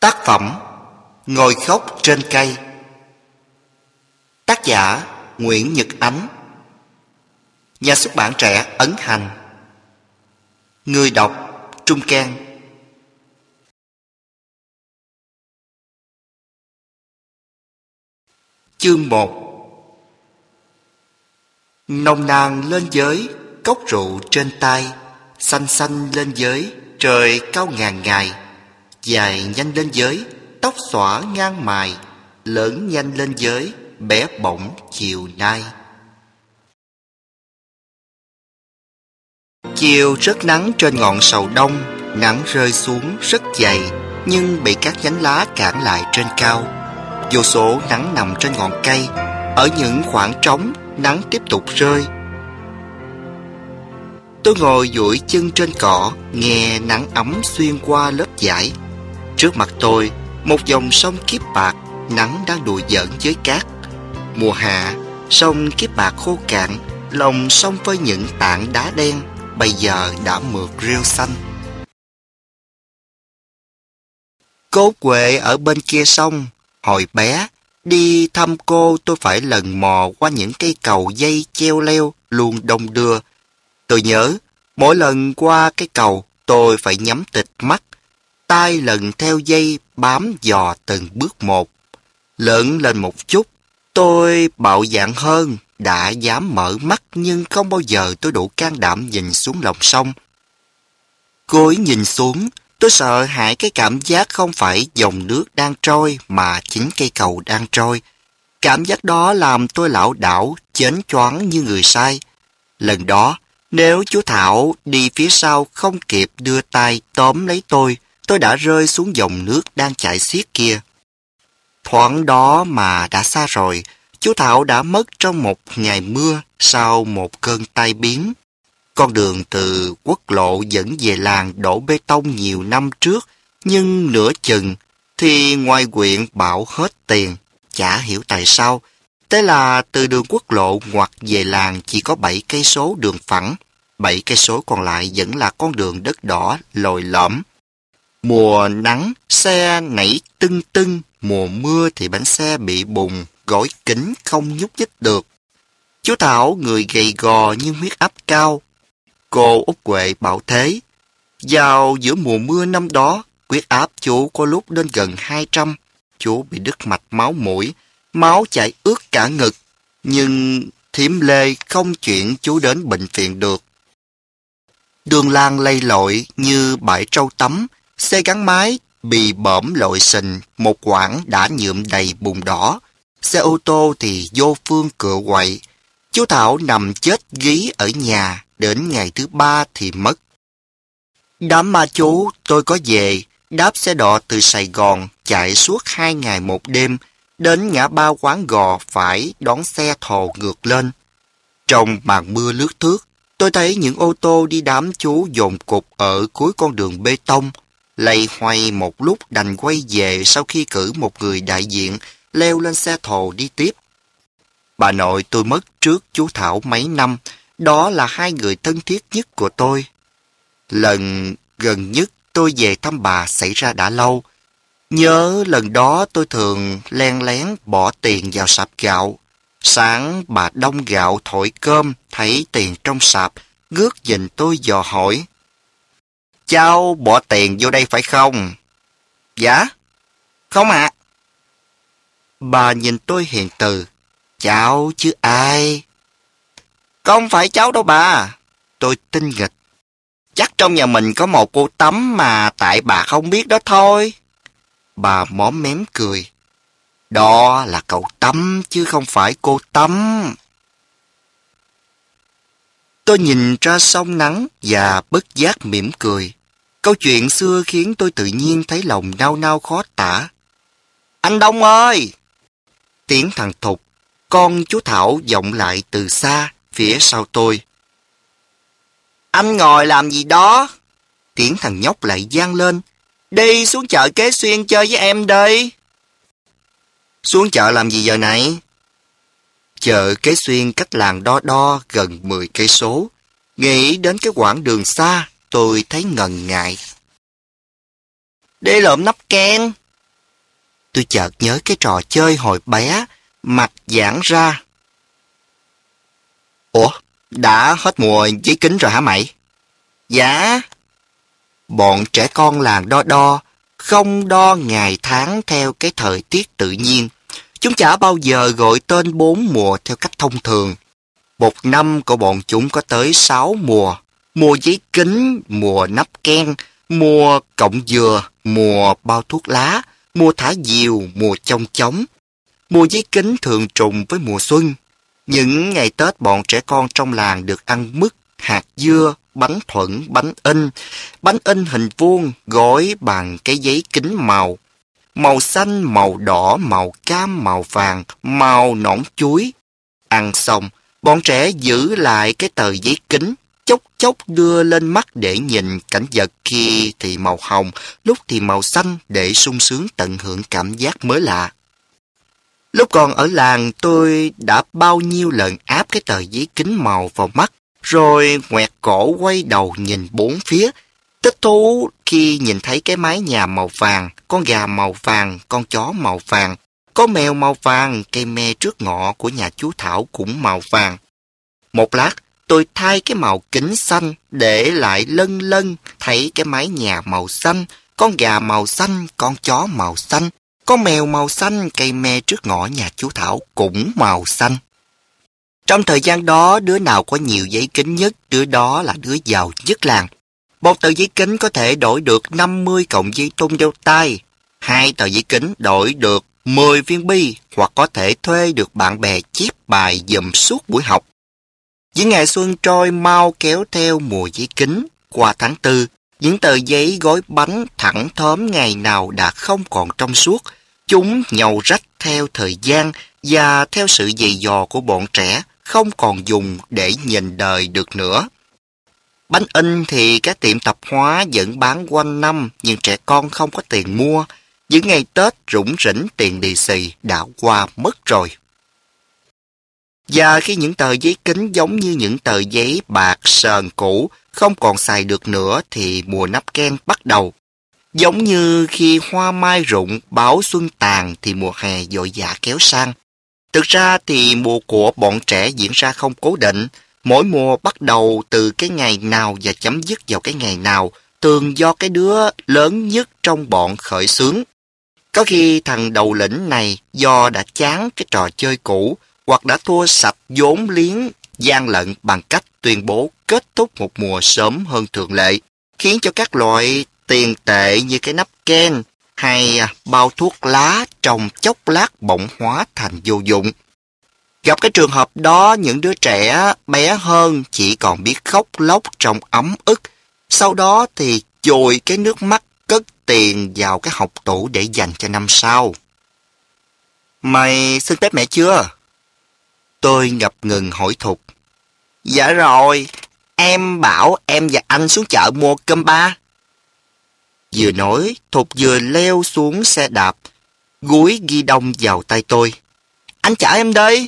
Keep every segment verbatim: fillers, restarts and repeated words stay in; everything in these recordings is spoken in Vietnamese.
Tác phẩm Ngồi khóc trên cây. Tác giả Nguyễn Nhật Ánh. Nhà xuất bản trẻ Ấn Hành. Người đọc Trung Can. Chương một. Nồng nàn lên giới, cốc rượu trên tay, xanh xanh lên giới, trời cao ngàn ngày. Dài nhanh lên giới, tóc xõa ngang mài, lớn nhanh lên giới, bé bỏng chiều nay. Chiều rớt nắng trên ngọn sầu đông, nắng rơi xuống rất dày, nhưng bị các nhánh lá cản lại trên cao. Vô số nắng nằm trên ngọn cây, ở những khoảng trống, nắng tiếp tục rơi. Tôi ngồi duỗi chân trên cỏ, nghe nắng ấm xuyên qua lớp vải. Trước mặt tôi, một dòng sông Kiếp Bạc, nắng đang đùa giỡn với cát. Mùa hạ, sông Kiếp Bạc khô cạn, lòng sông với những tảng đá đen, bây giờ đã mượt rêu xanh. Cô Huệ ở bên kia sông. Hồi bé, đi thăm cô tôi phải lần mò qua những cây cầu dây treo leo luôn đông đưa. Tôi nhớ, mỗi lần qua cái cầu, tôi phải nhắm tịt mắt, tay lần theo dây bám dò từng bước một. Lớn lên một chút, tôi bạo dạn hơn, đã dám mở mắt nhưng không bao giờ tôi đủ can đảm nhìn xuống lòng sông. Cúi nhìn xuống, tôi sợ hãi cái cảm giác không phải dòng nước đang trôi mà chính cây cầu đang trôi. Cảm giác đó làm tôi lảo đảo, chến choáng như người say. Lần đó, nếu chú Thảo đi phía sau không kịp đưa tay tóm lấy tôi, tôi đã rơi xuống dòng nước đang chảy xiết kia. Thoáng đó mà đã xa rồi, chú Thảo đã mất trong một ngày mưa sau một cơn tai biến. Con đường từ quốc lộ dẫn về làng đổ bê tông nhiều năm trước, nhưng nửa chừng thì ngoài huyện bảo hết tiền, chả hiểu tại sao. Thế là từ đường quốc lộ ngoặt về làng chỉ có bảy cây số đường phẳng, bảy cây số còn lại vẫn là con đường đất đỏ lồi lõm. Mùa nắng xe nảy tưng tưng, mùa mưa thì bánh xe bị bùn, gối kính không nhúc nhích được. Chú Thảo người gầy gò nhưng huyết áp cao. Cô Út Huệ bảo thế. Vào giữa mùa mưa năm đó, huyết áp chú có lúc lên gần hai trăm. Chú bị đứt mạch máu mũi, máu chảy ướt cả ngực. Nhưng thím Lê không chuyển chú đến bệnh viện được. Đường làng lầy lội như bãi trâu tắm, xe gắn máy bị bõm lội sình, một quãng đã nhuộm đầy bùn đỏ. Xe ô tô thì vô phương cựa quậy. Chú Thảo nằm chết gí ở nhà, đến ngày thứ ba thì mất. Đám ma chú tôi có về, đáp xe đò từ Sài Gòn, chạy suốt hai ngày một đêm, đến ngã ba Quán Gò phải đón xe thồ ngược lên. Trong màn mưa lướt thướt, tôi thấy những ô tô đi đám chú dồn cục ở cuối con đường bê tông. Lầy hoay một lúc đành quay về sau khi cử một người đại diện leo lên xe thồ đi tiếp. Bà nội tôi mất trước chú Thảo mấy năm, đó là hai người thân thiết nhất của tôi. Lần gần nhất tôi về thăm bà xảy ra đã lâu. Nhớ lần đó tôi thường len lén bỏ tiền vào sạp gạo. Sáng bà đông gạo thổi cơm, thấy tiền trong sạp, ngước nhìn tôi dò hỏi. Cháu bỏ tiền vô đây phải không? Dạ? Không ạ. À. Bà nhìn tôi hiền từ. Cháu chứ ai? Không phải cháu đâu bà. Tôi tinh nghịch. Chắc trong nhà mình có một cô Tấm mà tại bà không biết đó thôi. Bà móm mém cười. Đó là cậu Tấm chứ không phải cô Tấm. Tôi nhìn ra sông nắng và bất giác mỉm cười. Câu chuyện xưa khiến tôi tự nhiên thấy lòng nao nao khó tả. Anh Đông ơi! Tiếng thằng Thục, con chú Thảo vọng lại từ xa, phía sau tôi. Anh ngồi làm gì đó? Tiếng thằng nhóc lại vang lên. Đi xuống chợ Kế Xuyên chơi với em đi. Xuống chợ làm gì giờ này? Chợ Kế Xuyên cách làng Đo Đo gần mười cây số. Nghĩ đến cái quãng đường xa, tôi thấy ngần ngại. Đi lượm nắp ken. Tôi chợt nhớ cái trò chơi hồi bé, mặt giãn ra. Ủa, đã hết mùa giấy kính rồi hả mày? Dạ. Bọn trẻ con làng đo đo, không đo ngày tháng theo cái thời tiết tự nhiên. Chúng chả bao giờ gọi tên bốn mùa theo cách thông thường. Một năm của bọn chúng có tới sáu mùa. Mùa giấy kính, mùa nắp ken, mùa cọng dừa, mùa bao thuốc lá, mùa thả diều, mùa chong chóng. Mùa giấy kính thường trùng với mùa xuân. Những ngày Tết bọn trẻ con trong làng được ăn mứt, hạt dưa, bánh thuẫn, bánh in. Bánh in hình vuông gói bằng cái giấy kính màu. Màu xanh, màu đỏ, màu cam, màu vàng, màu nõn chuối. Ăn xong, bọn trẻ giữ lại cái tờ giấy kính, chốc chốc đưa lên mắt để nhìn cảnh vật, khi thì màu hồng, lúc thì màu xanh, để sung sướng tận hưởng cảm giác mới lạ. Lúc còn ở làng, tôi đã bao nhiêu lần áp cái tờ giấy kính màu vào mắt, rồi ngoẹt cổ quay đầu nhìn bốn phía, thích thú khi nhìn thấy cái mái nhà màu vàng, con gà màu vàng, con chó màu vàng, có mèo màu vàng, cây me trước ngõ của nhà chú Thảo cũng màu vàng. Một lát, tôi thay cái màu kính xanh để lại lân lân thấy cái mái nhà màu xanh, con gà màu xanh, con chó màu xanh, con mèo màu xanh, cây me trước ngõ nhà chú Thảo cũng màu xanh. Trong thời gian đó, đứa nào có nhiều giấy kính nhất, đứa đó là đứa giàu nhất làng. Một tờ giấy kính có thể đổi được năm mươi cọng dây tung đeo tay. Hai tờ giấy kính đổi được mười viên bi, hoặc có thể thuê được bạn bè chép bài giùm suốt buổi học. Những ngày xuân trôi mau kéo theo mùa giấy kính. Qua tháng tư, những tờ giấy gói bánh thẳng thớm ngày nào đã không còn trong suốt. Chúng nhầu rách theo thời gian và theo sự dày dò của bọn trẻ, không còn dùng để nhìn đời được nữa. Bánh in thì các tiệm tạp hóa vẫn bán quanh năm, nhưng trẻ con không có tiền mua. Những ngày Tết rủng rỉnh tiền lì xì đã qua mất rồi. Và khi những tờ giấy kính giống như những tờ giấy bạc sờn cũ không còn xài được nữa, thì mùa nắp ken bắt đầu. Giống như khi hoa mai rụng, báo xuân tàn, thì mùa hè vội vã kéo sang. Thực ra thì mùa của bọn trẻ diễn ra không cố định. Mỗi mùa bắt đầu từ cái ngày nào và chấm dứt vào cái ngày nào, thường do cái đứa lớn nhất trong bọn khởi xướng. Có khi thằng đầu lĩnh này do đã chán cái trò chơi cũ, hoặc đã thua sạch vốn liếng gian lận bằng cách tuyên bố kết thúc một mùa sớm hơn thường lệ, khiến cho các loại tiền tệ như cái nắp ken hay bao thuốc lá trong chốc lát bỗng hóa thành vô dụng. Gặp cái trường hợp đó, những đứa trẻ bé hơn chỉ còn biết khóc lóc trong ấm ức, sau đó thì chùi cái nước mắt cất tiền vào cái hộc tủ để dành cho năm sau. Mày xin phép mẹ chưa? Tôi ngập ngừng hỏi Thục. Dạ rồi, em bảo em và anh xuống chợ mua cơm ba. Vừa nói, Thục vừa leo xuống xe đạp, gúi ghi đông vào tay tôi. Anh chở em đây.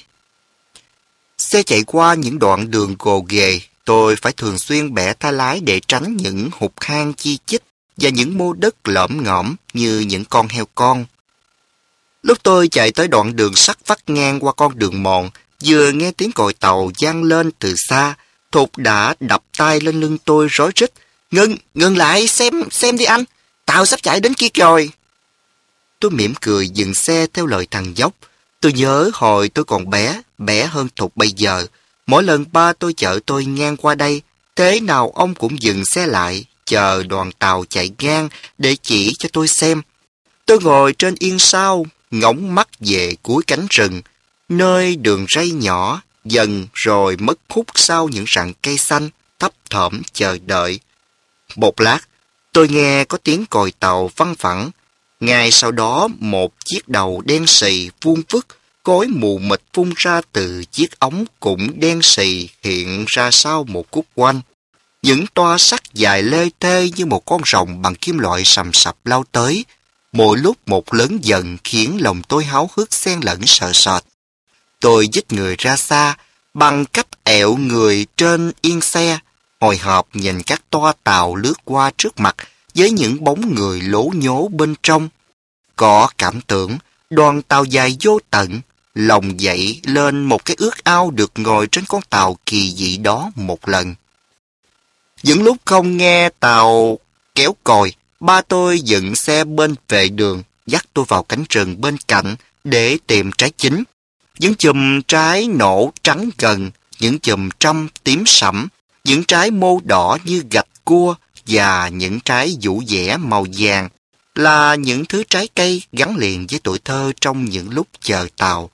Xe chạy qua những đoạn đường gồ ghề, tôi phải thường xuyên bẻ tay lái để tránh những hụt hang chi chít và những mô đất lõm ngõm như những con heo con. Lúc tôi chạy tới đoạn đường sắt vắt ngang qua con đường mòn, vừa nghe tiếng còi tàu vang lên từ xa, Thục đã đập tay lên lưng tôi rối rít. Ngừng, ngừng lại, xem, xem đi anh, tàu sắp chạy đến kia rồi. Tôi mỉm cười dừng xe theo lời thằng dốc. Tôi nhớ hồi tôi còn bé, bé hơn Thục bây giờ. Mỗi lần ba tôi chở tôi ngang qua đây, thế nào ông cũng dừng xe lại, chờ đoàn tàu chạy ngang để chỉ cho tôi xem. Tôi ngồi trên yên sau, ngóng mắt về cuối cánh rừng, nơi đường ray nhỏ, dần rồi mất hút sau những rặng cây xanh, thấp thỏm chờ đợi. Một lát, tôi nghe có tiếng còi tàu văng vẳng. Ngay sau đó, một chiếc đầu đen xì vuông vức, khói mù mịt phun ra từ chiếc ống cũng đen xì hiện ra sau một khúc quanh. Những toa sắt dài lê thê như một con rồng bằng kim loại sầm sập lao tới, mỗi lúc một lớn dần khiến lòng tôi háo hức xen lẫn sợ sệt. Tôi dít người ra xa, bằng cách ẹo người trên yên xe, hồi hộp nhìn các toa tàu lướt qua trước mặt với những bóng người lố nhố bên trong. Có cảm tưởng, đoàn tàu dài vô tận, lòng dậy lên một cái ước ao được ngồi trên con tàu kỳ dị đó một lần. Những lúc không nghe tàu kéo còi, ba tôi dựng xe bên vệ đường, dắt tôi vào cánh rừng bên cạnh để tìm trái chín. Những chùm trái nổ trắng gần, những chùm trăm tím sẫm, những trái mô đỏ như gạch cua và những trái vũ dẻ màu vàng là những thứ trái cây gắn liền với tuổi thơ trong những lúc chờ tàu.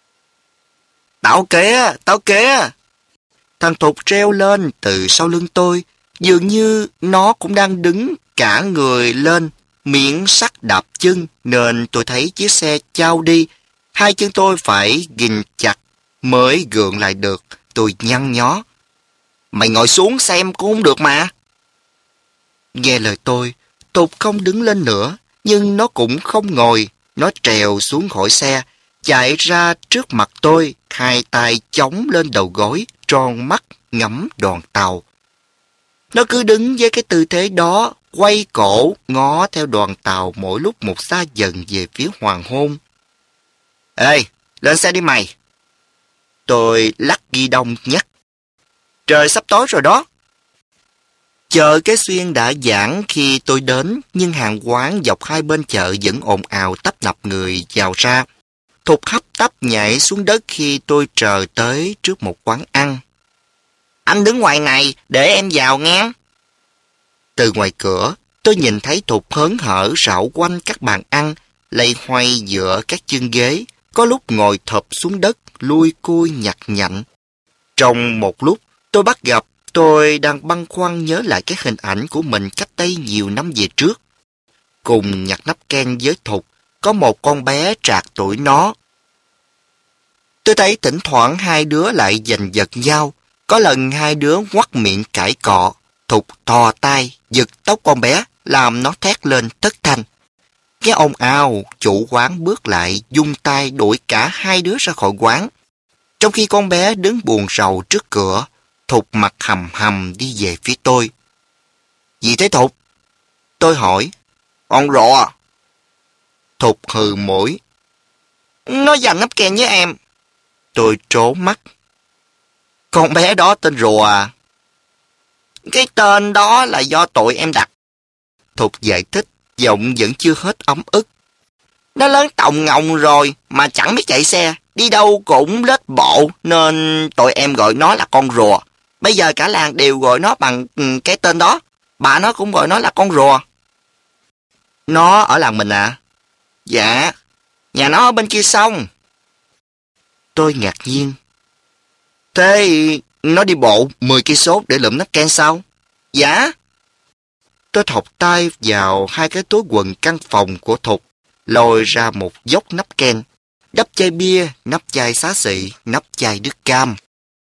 Tàu kìa, tàu kìa! Thằng Thục reo lên từ sau lưng tôi, dường như nó cũng đang đứng cả người lên, miệng sắt đạp chân nên tôi thấy chiếc xe chao đi. Hai chân tôi phải ghìm chặt mới gượng lại được. Tôi nhăn nhó. Mày ngồi xuống xem cũng không được mà. Nghe lời tôi, Thục không đứng lên nữa, nhưng nó cũng không ngồi. Nó trèo xuống khỏi xe, chạy ra trước mặt tôi, hai tay chống lên đầu gối, tròn mắt ngắm đoàn tàu. Nó cứ đứng với cái tư thế đó, quay cổ, ngó theo đoàn tàu mỗi lúc một xa dần về phía hoàng hôn. Ê, lên xe đi mày! Tôi lắc ghi đông nhắc. Trời sắp tối rồi đó. Chợ Cái Xuyên đã giãn khi tôi đến, nhưng hàng quán dọc hai bên chợ vẫn ồn ào tấp nập người vào ra. Thục hấp tấp nhảy xuống đất khi tôi chờ tới trước một quán ăn. Anh đứng ngoài này để em vào nghe. Từ ngoài cửa, tôi nhìn thấy Thục hớn hở rảo quanh các bàn ăn, lay hoay giữa các chân ghế, có lúc ngồi thụp xuống đất, lui cui nhặt nhạnh. Trong một lúc, tôi bắt gặp tôi đang băn khoăn nhớ lại cái hình ảnh của mình cách đây nhiều năm về trước. Cùng nhặt nắp ken với Thục, có một con bé trạc tuổi nó. Tôi thấy thỉnh thoảng hai đứa lại giành giật nhau, có lần hai đứa ngoắt miệng cãi cọ, Thục thò tay, giật tóc con bé, làm nó thét lên thất thanh. Nghe ồn ào, chủ quán bước lại, dung tay đuổi cả hai đứa ra khỏi quán. Trong khi con bé đứng buồn rầu trước cửa, Thục mặt hầm hầm đi về phía tôi. Gì thế Thục? Tôi hỏi. Con rùa. Thục hừ mũi. Nó giành nắp ken với em. Tôi trố mắt. Con bé đó tên rùa à? Cái tên đó là do tụi em đặt. Thục giải thích, giọng vẫn chưa hết ấm ức. Nó lớn tòng ngọng rồi mà chẳng biết chạy xe, đi đâu cũng lết bộ nên tụi em gọi nó là con rùa. Bây giờ cả làng đều gọi nó bằng cái tên đó. Bà nó cũng gọi nó là con rùa. Nó ở làng mình à? Dạ, nhà nó ở bên kia sông. Tôi ngạc nhiên. Thế nó đi bộ mười cây số để lượm nắp ken sao? Dạ. Tôi thọc tay vào hai cái túi quần căn phòng của Thục, lôi ra một dốc nắp ken, nắp chai bia, nắp chai xá xị, nắp chai nước cam.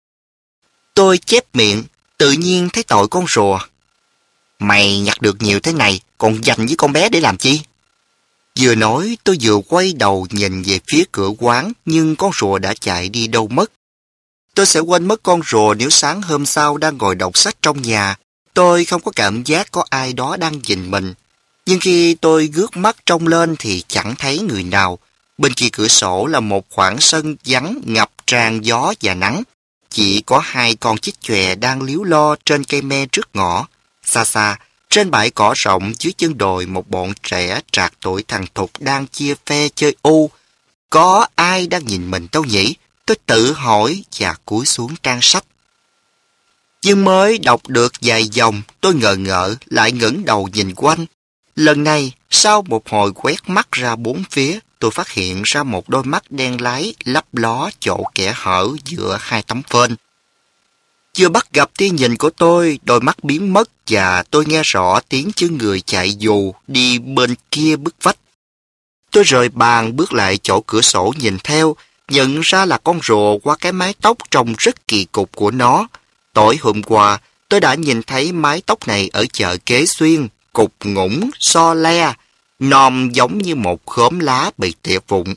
Tôi chép miệng, tự nhiên thấy tội con rùa. Mày nhặt được nhiều thế này, còn dành với con bé để làm chi? Vừa nói, tôi vừa quay đầu nhìn về phía cửa quán, nhưng con rùa đã chạy đi đâu mất. Tôi sẽ quên mất con rùa nếu sáng hôm sau đang ngồi đọc sách trong nhà. Tôi không có cảm giác có ai đó đang nhìn mình. Nhưng khi tôi ngước mắt trông lên thì chẳng thấy người nào. Bên kia cửa sổ là một khoảng sân vắng ngập tràn gió và nắng. Chỉ có hai con chích chòe đang líu lo trên cây me trước ngõ. Xa xa, trên bãi cỏ rộng dưới chân đồi, một bọn trẻ trạc tuổi thằng Thục đang chia phe chơi u. Có ai đang nhìn mình đâu nhỉ? Tôi tự hỏi và cúi xuống trang sách. Nhưng mới đọc được vài dòng, tôi ngờ ngợ lại ngẩng đầu nhìn quanh. Lần này, sau một hồi quét mắt ra bốn phía, tôi phát hiện ra một đôi mắt đen láy lấp ló chỗ kẽ hở giữa hai tấm phên. Chưa bắt gặp tia nhìn của tôi, đôi mắt biến mất và tôi nghe rõ tiếng chân người chạy dù đi bên kia bức vách. Tôi rời bàn bước lại chỗ cửa sổ nhìn theo, nhận ra là con rùa qua cái mái tóc trông rất kỳ cục của nó. Tối hôm qua, tôi đã nhìn thấy mái tóc này ở chợ Kế Xuyên, cục ngủng, so le, nòm giống như một khóm lá bị tỉa vụn.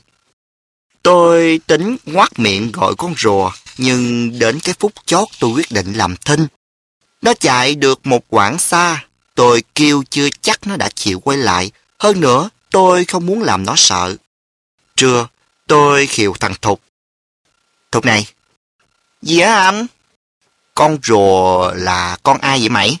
Tôi tính ngoác miệng gọi con rùa, nhưng đến cái phút chót tôi quyết định làm thinh. Nó chạy được một quãng xa, tôi kêu chưa chắc nó đã chịu quay lại. Hơn nữa, tôi không muốn làm nó sợ. Trưa, tôi khiều thằng Thục. Thục này. Gì á anh? Con rùa là con ai vậy mày?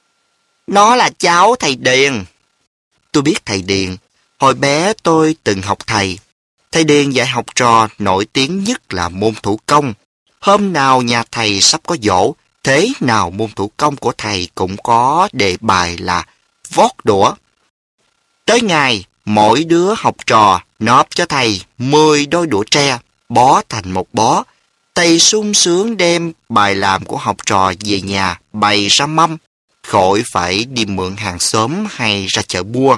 Nó là cháu thầy Điền. Tôi biết thầy Điền. Hồi bé tôi từng học thầy. Thầy Điền dạy học trò nổi tiếng nhất là môn thủ công. Hôm nào nhà thầy sắp có giỗ, thế nào môn thủ công của thầy cũng có đề bài là vót đũa. Tới ngày, mỗi đứa học trò nóp cho thầy mười đôi đũa tre, bó thành một bó. Thầy sung sướng đem bài làm của học trò về nhà bày ra mâm, khỏi phải đi mượn hàng xóm hay ra chợ bua.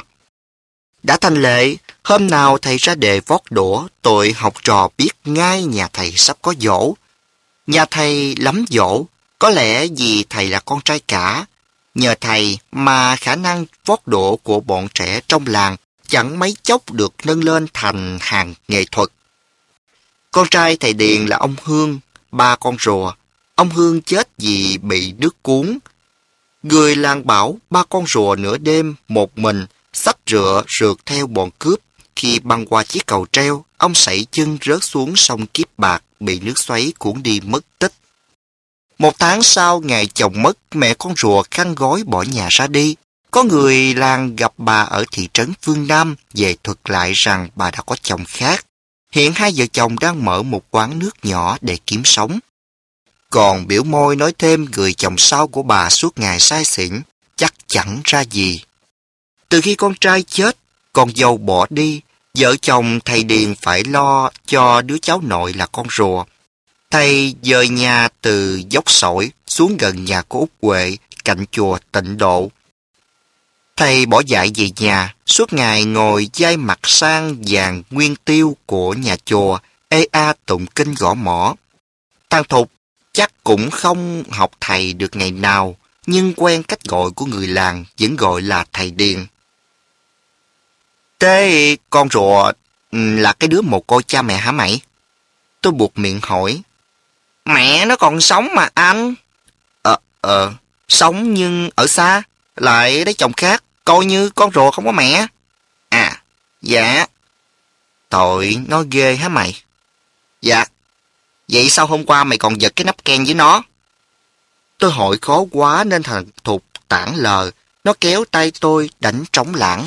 Đã thành lệ, hôm nào thầy ra đề vót đũa, tụi học trò biết ngay nhà thầy sắp có giỗ. Nhà thầy lắm giỗ, có lẽ vì thầy là con trai cả. Nhờ thầy mà khả năng vót đũa của bọn trẻ trong làng chẳng mấy chốc được nâng lên thành hàng nghệ thuật. Con trai thầy Điền là ông Hương, ba con rùa. Ông Hương chết vì bị nước cuốn. Người làng bảo ba con rùa nửa đêm một mình xách rựa rượt theo bọn cướp. Khi băng qua chiếc cầu treo, ông sảy chân rớt xuống sông Kiếp Bạc, bị nước xoáy cuốn đi mất tích. Một tháng sau ngày chồng mất, mẹ con rùa khăn gói bỏ nhà ra đi. Có người làng gặp bà ở thị trấn phương Nam, về thuật lại rằng bà đã có chồng khác. Hiện hai vợ chồng đang mở một quán nước nhỏ để kiếm sống. Còn biểu môi nói thêm người chồng sau của bà suốt ngày say xỉn, chắc chẳng ra gì. Từ khi con trai chết, con dâu bỏ đi, vợ chồng thầy Điền phải lo cho đứa cháu nội là con rùa. Thầy dời nhà từ dốc sỏi xuống gần nhà của Út Huệ, cạnh chùa Tịnh Độ. Thầy bỏ dạy về nhà, suốt ngày ngồi dai mặt sang vàng nguyên tiêu của nhà chùa, ê a tụng kinh gõ mõ. Thằng Thục chắc cũng không học thầy được ngày nào, nhưng quen cách gọi của người làng vẫn gọi là thầy Điền. Thế con rùa là cái đứa mồ côi cha mẹ hả mày? Tôi buộc miệng hỏi. Mẹ nó còn sống mà anh. Ờ, ờ, sống nhưng ở xa, lại lấy chồng khác, coi như con rùa không có mẹ. À, dạ. Tội nó ghê hả mày? Dạ. Vậy sao hôm qua mày còn giật cái nắp ken với nó? Tôi hỏi khó quá nên thằng Thục tản lờ, nó kéo tay tôi đánh trống lãng.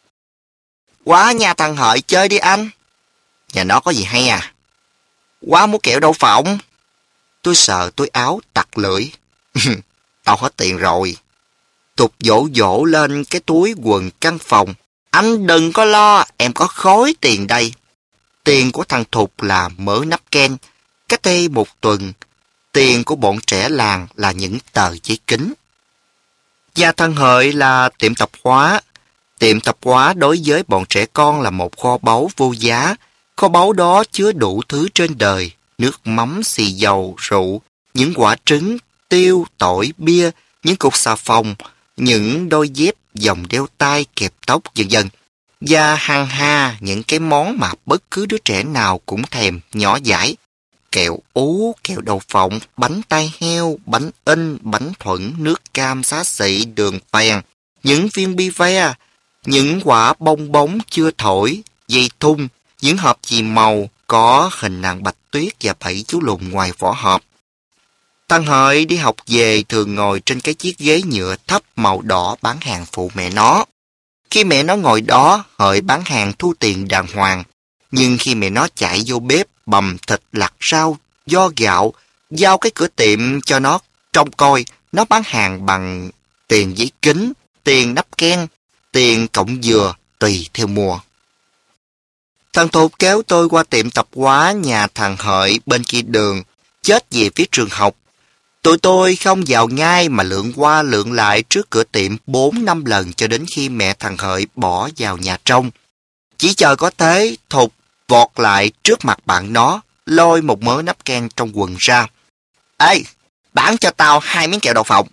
Quá nhà thằng Hợi chơi đi anh. Nhà nó có gì hay à? Quá mua kẹo đậu phộng. Tôi sờ túi áo tặc lưỡi. Tao hết tiền rồi. Thục dỗ dỗ lên cái túi quần căn phòng. Anh đừng có lo, em có khối tiền đây. Tiền của thằng Thục là mớ nắp ken. Cách đây một tuần, tiền của bọn trẻ làng là những tờ giấy kính. Nhà thằng Hợi là tiệm tạp hóa. Tiệm tạp hóa đối với bọn trẻ con là một kho báu vô giá. Kho báu đó chứa đủ thứ trên đời, nước mắm, xì dầu, rượu, những quả trứng, tiêu, tỏi, bia, những cục xà phòng, những đôi dép, vòng đeo tay, kẹp tóc, vân vân. Và hàng ha những cái món mà bất cứ đứa trẻ nào cũng thèm nhỏ dãi. Kẹo ú, kẹo đậu phộng, bánh tai heo, bánh in, bánh thuẫn, nước cam, xá xị, đường phèn, những viên bi ve, những quả bong bóng chưa thổi, dây thun, những hộp chì màu có hình nàng bạch tuyết và bảy chú lùn ngoài vỏ hộp. Thằng Hợi đi học về thường ngồi trên cái chiếc ghế nhựa thấp màu đỏ bán hàng phụ mẹ nó. Khi mẹ nó ngồi đó, Hợi bán hàng thu tiền đàng hoàng. Nhưng khi mẹ nó chạy vô bếp bầm thịt lặt rau, do gạo, giao cái cửa tiệm cho nó trông coi, nó bán hàng bằng tiền giấy kính, tiền nắp ken, tiền cộng dừa, tùy theo mùa. Thằng Thục kéo tôi qua tiệm tạp hóa nhà thằng Hợi bên kia đường, chết về phía trường học. Tụi tôi không vào ngay mà lượn qua lượn lại trước cửa tiệm bốn năm lần cho đến khi mẹ thằng Hợi bỏ vào nhà trong. Chỉ chờ có thế, Thục vọt lại trước mặt bạn nó, lôi một mớ nắp ken trong quần ra. Ê, bán cho tao hai miếng kẹo đậu phộng.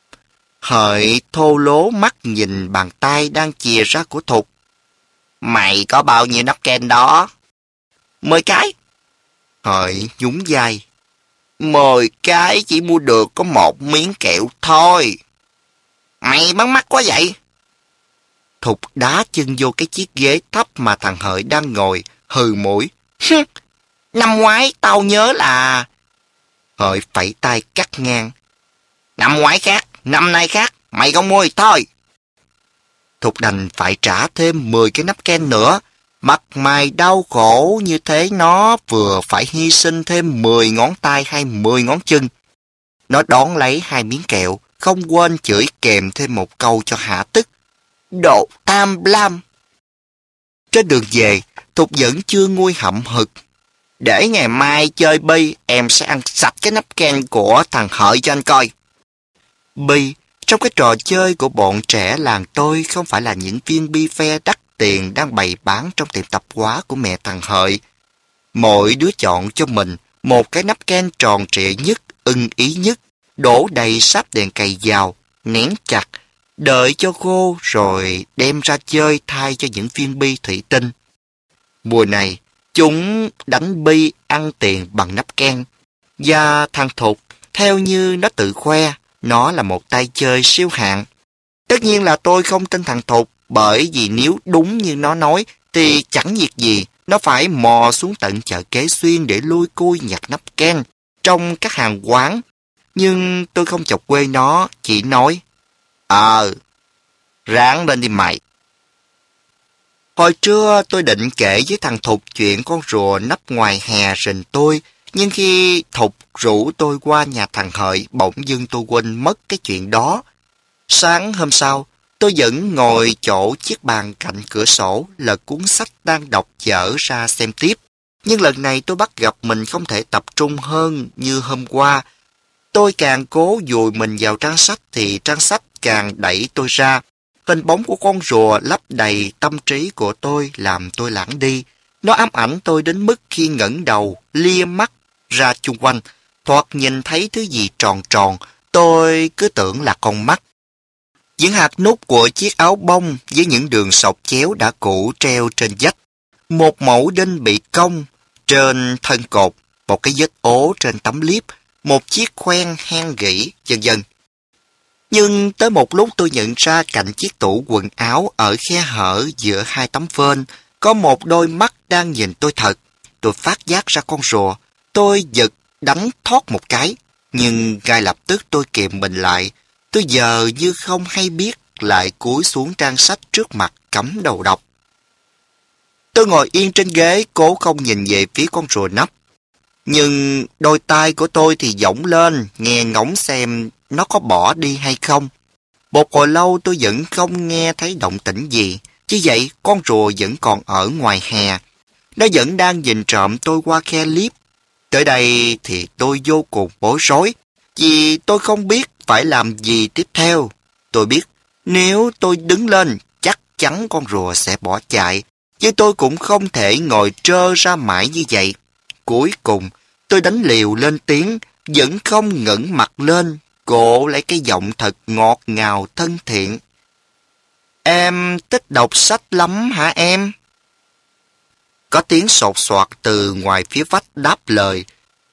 Hợi thô lố mắt nhìn bàn tay đang chìa ra của Thục. Mày có bao nhiêu nắp ken đó? Mười cái. Hợi nhún vai. Mười cái chỉ mua được có một miếng kẹo thôi. Mày bán mắc quá vậy? Thục đá chân vô cái chiếc ghế thấp mà thằng Hợi đang ngồi, hừ mũi. Năm ngoái tao nhớ là... Hợi phẩy tay cắt ngang. Năm ngoái khác, năm nay khác, mày không mua thì thôi. Thục đành phải trả thêm mười cái nắp ken nữa. Mặt mày đau khổ như thế nó vừa phải hy sinh thêm mười ngón tay hay mười ngón chân. Nó đón lấy hai miếng kẹo, không quên chửi kèm thêm một câu cho hả tức. Đồ tham lam! Trên đường về, Thục vẫn chưa nguôi hậm hực. Để ngày mai chơi bi, em sẽ ăn sạch cái nắp ken của thằng Hợi cho anh coi. Bi, trong cái trò chơi của bọn trẻ làng tôi không phải là những viên bi phe đắt tiền đang bày bán trong tiệm tạp hóa của mẹ thằng Hợi. Mỗi đứa chọn cho mình một cái nắp ken tròn trịa nhất, ưng ý nhất, đổ đầy sáp đèn cày vào, nén chặt, đợi cho khô rồi đem ra chơi thay cho những viên bi thủy tinh. Mùa này, chúng đánh bi ăn tiền bằng nắp ken. Và thằng Thục, theo như nó tự khoe, nó là một tay chơi siêu hạng. Tất nhiên là tôi không tin thằng Thục, bởi vì nếu đúng như nó nói thì chẳng việc gì nó phải mò xuống tận chợ Kế Xuyên để lui cui nhặt nắp ken trong các hàng quán. Nhưng tôi không chọc quê nó, chỉ nói Ờ, ráng lên đi mày. Hồi trưa tôi định kể với thằng Thục chuyện con rùa nấp ngoài hè rình tôi, nhưng khi Thục rủ tôi qua nhà thằng Hợi, bỗng dưng tôi quên mất cái chuyện đó. Sáng hôm sau, tôi vẫn ngồi chỗ chiếc bàn cạnh cửa sổ, lật cuốn sách đang đọc dở ra xem tiếp. Nhưng lần này tôi bắt gặp mình không thể tập trung hơn như hôm qua. Tôi càng cố dùi mình vào trang sách thì trang sách càng đẩy tôi ra. Hình bóng của con rùa lấp đầy tâm trí của tôi làm tôi lãng đi. Nó ám ảnh tôi đến mức khi ngẩng đầu, lia mắt ra chung quanh, thoạt nhìn thấy thứ gì tròn tròn, tôi cứ tưởng là con mắt. Những hạt nút của chiếc áo bông với những đường sọc chéo đã cũ treo trên vách. Một mẩu đinh bị cong trên thân cột, một cái vết ố trên tấm liếp, một chiếc khoen hen gỉ, vân vân. Nhưng tới một lúc tôi nhận ra cạnh chiếc tủ quần áo ở khe hở giữa hai tấm phên, có một đôi mắt đang nhìn tôi thật. Tôi phát giác ra con rùa. Tôi giật đánh thoát một cái, nhưng ngay lập tức tôi kiềm mình lại. Tôi giờ như không hay biết, lại cúi xuống trang sách trước mặt cắm đầu đọc. Tôi ngồi yên trên ghế, cố không nhìn về phía con rùa nấp. Nhưng đôi tai của tôi thì dõng lên, nghe ngóng xem nó có bỏ đi hay không. Một hồi lâu tôi vẫn không nghe thấy động tĩnh gì. Chứ vậy, con rùa vẫn còn ở ngoài hè. Nó vẫn đang nhìn trộm tôi qua khe liếp. Tới đây thì tôi vô cùng bối rối, vì tôi không biết phải làm gì tiếp theo. Tôi biết nếu tôi đứng lên, chắc chắn con rùa sẽ bỏ chạy. Nhưng tôi cũng không thể ngồi trơ ra mãi như vậy. Cuối cùng, tôi đánh liều lên tiếng, vẫn không ngẩng mặt lên, cố lấy cái giọng thật ngọt ngào thân thiện. Em thích đọc sách lắm hả em? Có tiếng sột soạt từ ngoài phía vách đáp lời.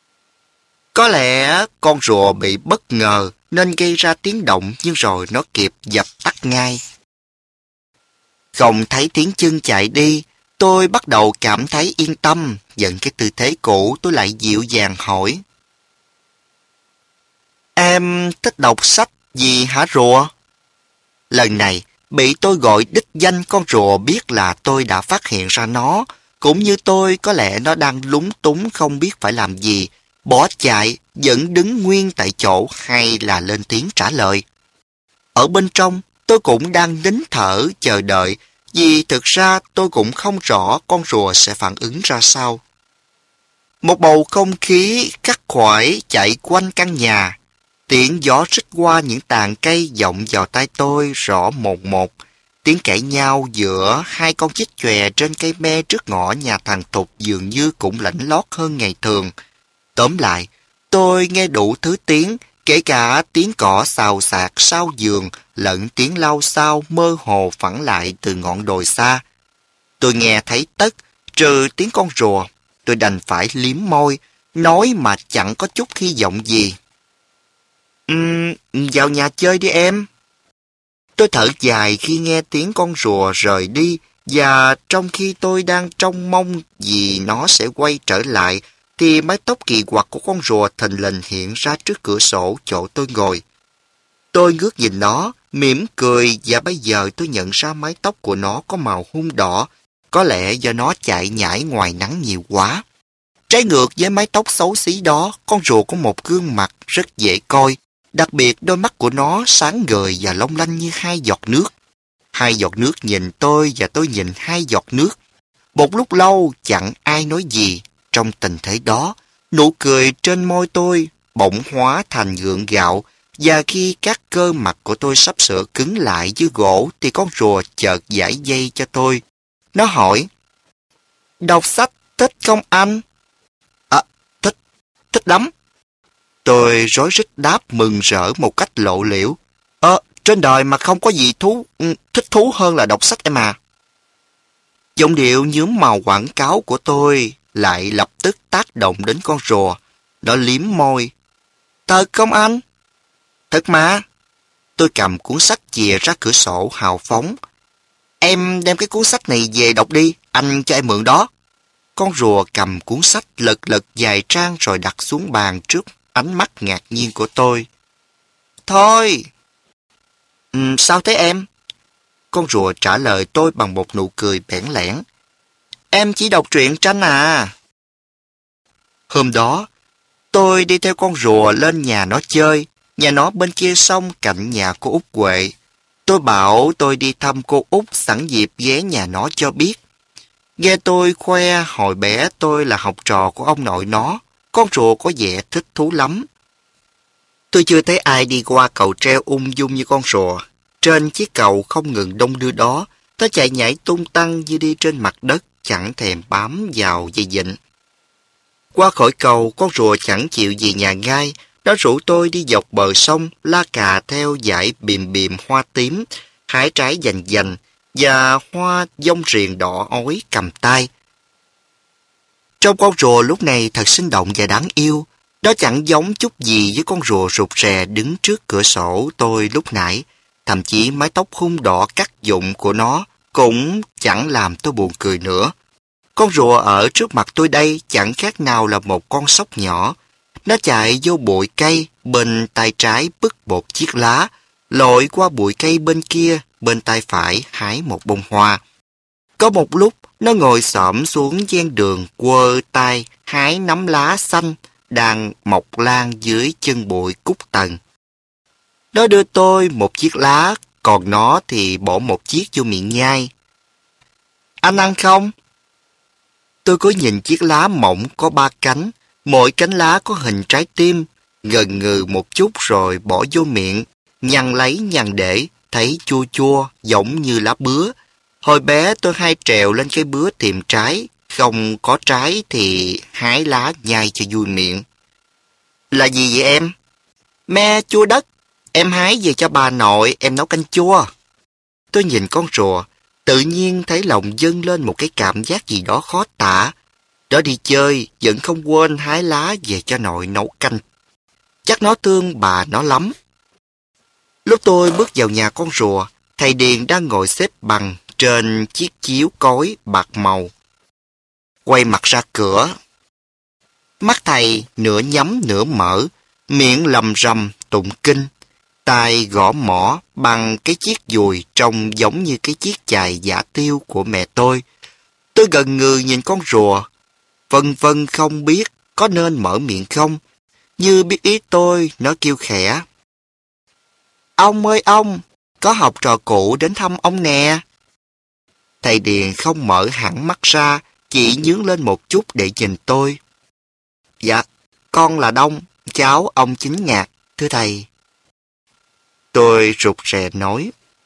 Có lẽ con rùa bị bất ngờ nên gây ra tiếng động, nhưng rồi nó kịp dập tắt ngay. Không thấy tiếng chân chạy đi, tôi bắt đầu cảm thấy yên tâm. Dẫn cái tư thế cũ, tôi lại dịu dàng hỏi. Em thích đọc sách gì hả rùa? Lần này, bị tôi gọi đích danh con rùa biết là tôi đã phát hiện ra nó. Cũng như tôi, có lẽ nó đang lúng túng không biết phải làm gì, bỏ chạy, vẫn đứng nguyên tại chỗ hay là lên tiếng trả lời. Ở bên trong, tôi cũng đang nín thở chờ đợi, vì thực ra tôi cũng không rõ con rùa sẽ phản ứng ra sao. Một bầu không khí khắc khoải chạy quanh căn nhà. Tiếng gió rít qua những tàn cây vọng vào tai tôi rõ một một. Tiếng cãi nhau giữa hai con chích chòe trên cây me trước ngõ nhà thằng Thục dường như cũng lạnh lót hơn ngày thường. Tóm lại, tôi nghe đủ thứ tiếng, kể cả tiếng cỏ xào xạc sau giường lẫn tiếng lau xao mơ hồ phẳng lại từ ngọn đồi xa. Tôi nghe thấy tất, trừ tiếng con rùa. Tôi đành phải liếm môi, nói mà chẳng có chút hy vọng gì. Uhm, vào nhà chơi đi em. Tôi thở dài khi nghe tiếng con rùa rời đi, và trong khi tôi đang trông mong vì nó sẽ quay trở lại, thì mái tóc kỳ quặc của con rùa thình lình hiện ra trước cửa sổ chỗ tôi ngồi. Tôi ngước nhìn nó, mỉm cười, và bây giờ tôi nhận ra mái tóc của nó có màu hung đỏ, có lẽ do nó chạy nhảy ngoài nắng nhiều quá. Trái ngược với mái tóc xấu xí đó, con rùa có một gương mặt rất dễ coi, đặc biệt đôi mắt của nó sáng ngời và long lanh như hai giọt nước. Hai giọt nước nhìn tôi và tôi nhìn hai giọt nước. Một lúc lâu chẳng ai nói gì. Trong tình thế đó, nụ cười trên môi tôi bỗng hóa thành gượng gạo, và khi các cơ mặt của tôi sắp sửa cứng lại với gỗ thì con rùa chợt giải dây cho tôi. Nó hỏi, đọc sách thích không anh? À, thích, thích lắm. Tôi rối rít đáp mừng rỡ một cách lộ liễu. Ờ, trên đời mà không có gì thú thích thú hơn là đọc sách em à. Giọng điệu nhuốm màu quảng cáo của tôi lại lập tức tác động đến con rùa. Nó liếm môi. Thật không anh? Thật mà. Tôi cầm cuốn sách chìa ra cửa sổ hào phóng. Em đem cái cuốn sách này về đọc đi, anh cho em mượn đó. Con rùa cầm cuốn sách lật lật vài trang rồi đặt xuống bàn trước ánh mắt ngạc nhiên của tôi. Thôi. Ừ, sao thế em? Con rùa trả lời tôi bằng một nụ cười bẽn lẽn. Em chỉ đọc truyện tranh à. Hôm đó, tôi đi theo con rùa lên nhà nó chơi. Nhà nó bên kia sông cạnh nhà cô Út Huệ. Tôi bảo tôi đi thăm cô Út sẵn dịp ghé nhà nó cho biết. Nghe tôi khoe hồi bé tôi là học trò của ông nội nó, con rùa có vẻ thích thú lắm. Tôi chưa thấy ai đi qua cầu treo ung dung như con rùa. Trên chiếc cầu không ngừng đông đưa đó, nó chạy nhảy tung tăng như đi trên mặt đất, chẳng thèm bám vào dây vịn. Qua khỏi cầu, con rùa chẳng chịu về nhà ngay. Nó rủ tôi đi dọc bờ sông, la cà theo dải bìm bìm hoa tím, hái trái dành dành, và hoa dông riền đỏ ói cầm tay. Trong con rùa lúc này thật sinh động và đáng yêu. Nó chẳng giống chút gì với con rùa rụt rè đứng trước cửa sổ tôi lúc nãy. Thậm chí mái tóc hung đỏ cắt dụng của nó cũng chẳng làm tôi buồn cười nữa. Con rùa ở trước mặt tôi đây chẳng khác nào là một con sóc nhỏ. Nó chạy vô bụi cây, bên tay trái bứt một chiếc lá, lội qua bụi cây bên kia, bên tay phải hái một bông hoa. Có một lúc, nó ngồi xổm xuống ven đường, quơ tay hái nắm lá xanh đang mọc lan dưới chân bụi cúc tần. Nó đưa tôi một chiếc lá, còn nó thì bỏ một chiếc vô miệng nhai. Anh ăn không? Tôi có nhìn chiếc lá mỏng có ba cánh, mỗi cánh lá có hình trái tim, ngần ngừ một chút rồi bỏ vô miệng, nhằn lấy nhằn để, thấy chua chua, giống như lá bứa. Hồi bé tôi hay trèo lên cây bứa tìm trái, không có trái thì hái lá nhai cho vui miệng. Là gì vậy em? Me chua đất, em hái về cho bà nội, em nấu canh chua. Tôi nhìn con rùa, tự nhiên thấy lòng dâng lên một cái cảm giác gì đó khó tả. Đó đi chơi, vẫn không quên hái lá về cho nội nấu canh. Chắc nó thương bà nó lắm. Lúc tôi bước vào nhà con rùa, thầy Điền đang ngồi xếp bằng trên chiếc chiếu cối bạc màu. Quay mặt ra cửa. Mắt thầy nửa nhắm nửa mở, miệng lầm rầm tụng kinh. Tai gõ mõ bằng cái chiếc dùi trông giống như cái chiếc chài giả tiêu của mẹ tôi. Tôi gần ngừ nhìn con rùa, vân vân không biết có nên mở miệng không. Như biết ý tôi, nó kêu khẽ. Ông ơi ông, có học trò cũ đến thăm ông nè. Thầy Điền không mở hẳn mắt ra, chỉ nhướng lên một chút để nhìn tôi. Dạ, con là Đông, cháu ông Chính Ngạc, thưa thầy. Tôi rụt rè nói.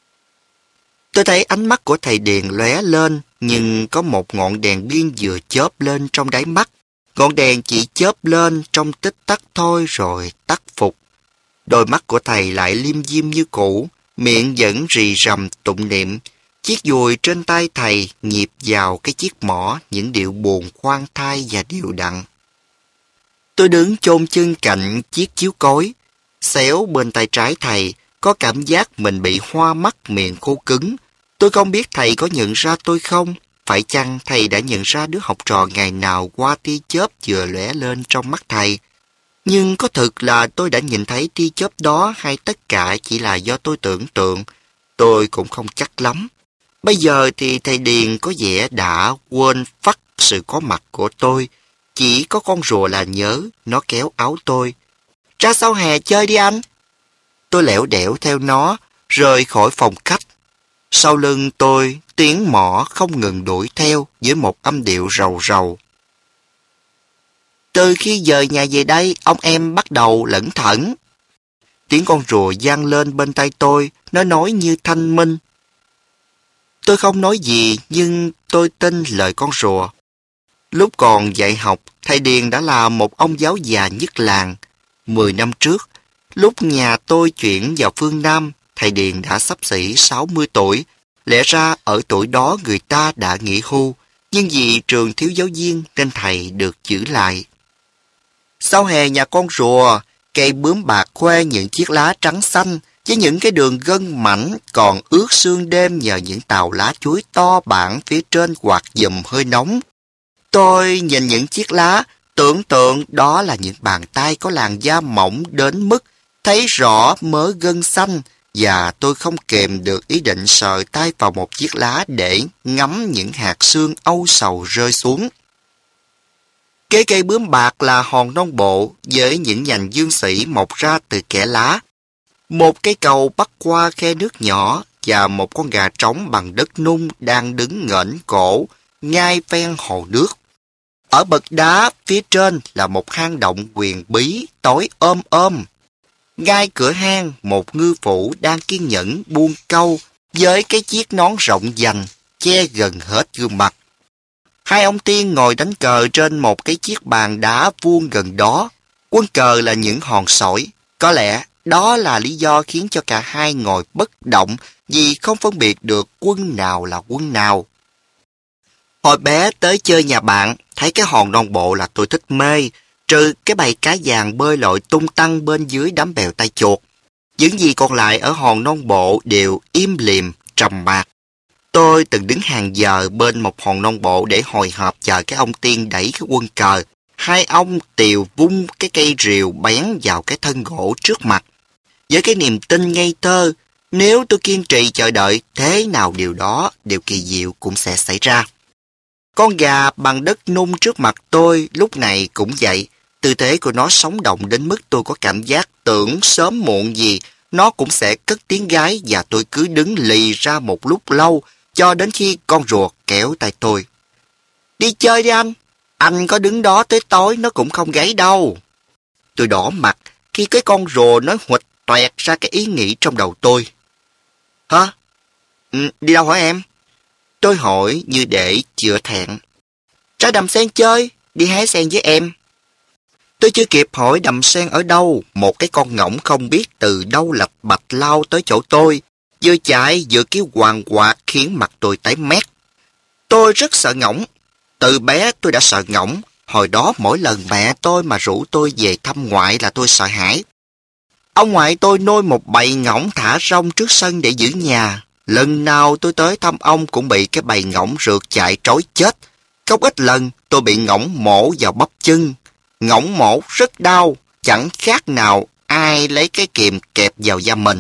Tôi thấy ánh mắt của thầy Điền lóe lên, nhưng có một ngọn đèn pin vừa chớp lên trong đáy mắt. Ngọn đèn chỉ chớp lên trong tích tắc thôi rồi tắt phục. Đôi mắt của thầy lại liêm diêm như cũ, miệng vẫn rì rầm tụng niệm. Chiếc dùi trên tay thầy nhịp vào cái chiếc mõ những điệu buồn khoan thai và điệu đặn. Tôi đứng chôn chân cạnh chiếc chiếu cối, xéo bên tay trái thầy, có cảm giác mình bị hoa mắt, miệng khô cứng. Tôi không biết thầy có nhận ra tôi không? Phải chăng thầy đã nhận ra đứa học trò ngày nào qua tia chớp vừa lóe lên trong mắt thầy? Nhưng có thực là tôi đã nhìn thấy tia chớp đó hay tất cả chỉ là do tôi tưởng tượng? Tôi cũng không chắc lắm. Bây giờ thì thầy Điền có vẻ đã quên phắt sự có mặt của tôi. Chỉ có con rùa là nhớ, nó kéo áo tôi. Ra sau hè chơi đi anh. Tôi lẻo đẻo theo nó, rời khỏi phòng khách. Sau lưng tôi, tiếng mõ không ngừng đuổi theo với một âm điệu rầu rầu. Từ khi dời nhà về đây, ông em bắt đầu lẩn thẩn. Tiếng con rùa vang lên bên tai tôi, nó nói như thanh minh. Tôi không nói gì, nhưng tôi tin lời con rùa. Lúc còn dạy học, thầy Điền đã là một ông giáo già nhất làng. Mười năm trước, lúc nhà tôi chuyển vào phương Nam, thầy Điền đã xấp xỉ sáu mươi tuổi. Lẽ ra ở tuổi đó người ta đã nghỉ hưu, nhưng vì trường thiếu giáo viên nên thầy được giữ lại. Sau hè nhà con rùa, cây bướm bạc khoe những chiếc lá trắng xanh với những cái đường gân mảnh còn ướt sương đêm nhờ những tàu lá chuối to bản phía trên quạt dùm hơi nóng. Tôi nhìn những chiếc lá, tưởng tượng đó là những bàn tay có làn da mỏng đến mức thấy rõ mớ gân xanh, và tôi không kềm được ý định sờ tay vào một chiếc lá để ngắm những hạt sương âu sầu rơi xuống. Cái cây bướm bạc là hòn non bộ với những nhành dương xỉ mọc ra từ kẽ lá. Một cây cầu bắc qua khe nước nhỏ và một con gà trống bằng đất nung đang đứng nghển cổ ngay ven hồ nước. Ở bậc đá phía trên là một hang động huyền bí tối ôm ôm. Ngay cửa hang, một ngư phủ đang kiên nhẫn buông câu với cái chiếc nón rộng vành che gần hết gương mặt. Hai ông tiên ngồi đánh cờ trên một cái chiếc bàn đá vuông gần đó. Quân cờ là những hòn sỏi. Có lẽ đó là lý do khiến cho cả hai ngồi bất động vì không phân biệt được quân nào là quân nào. Hồi bé tới chơi nhà bạn, thấy cái hòn non bộ là tôi thích mê, trừ cái bầy cá vàng bơi lội tung tăng bên dưới đám bèo tai chuột. Những gì còn lại ở hòn non bộ đều im lìm, trầm mặc. Tôi từng đứng hàng giờ bên một hòn non bộ để hồi hộp chờ cái ông tiên đẩy cái quân cờ. Hai ông tiều vung cái cây rìu bén vào cái thân gỗ trước mặt. Với cái niềm tin ngây thơ, nếu tôi kiên trì chờ đợi, thế nào điều đó, điều kỳ diệu cũng sẽ xảy ra. Con gà bằng đất nung trước mặt tôi lúc này cũng vậy. Tư thế của nó sống động đến mức tôi có cảm giác tưởng sớm muộn gì nó cũng sẽ cất tiếng gái, và tôi cứ đứng lì ra một lúc lâu cho đến khi con rùa kéo tay tôi. Đi chơi đi anh, anh có đứng đó tới tối nó cũng không gáy đâu. Tôi đỏ mặt khi cái con rùa nói huỵch toẹt ra cái ý nghĩ trong đầu tôi. Hả? Ừ, đi đâu hả em? Tôi hỏi như để chữa thẹn. Ra đầm sen chơi, đi hái sen với em. Tôi chưa kịp hỏi đầm sen ở đâu, một cái con ngỗng không biết từ đâu lạch bạch lao tới chỗ tôi, vừa chạy vừa kêu hoàng quạt khiến mặt tôi tái mét. Tôi rất sợ ngỗng. Từ bé tôi đã sợ ngỗng. Hồi đó mỗi lần mẹ tôi mà rủ tôi về thăm ngoại là tôi sợ hãi. Ông ngoại tôi nuôi một bầy ngỗng thả rông trước sân để giữ nhà. Lần nào tôi tới thăm ông cũng bị cái bầy ngỗng rượt chạy trói chết. Không ít lần tôi bị ngỗng mổ vào bắp chân. Ngỗng mổ rất đau, chẳng khác nào ai lấy cái kìm kẹp vào da mình.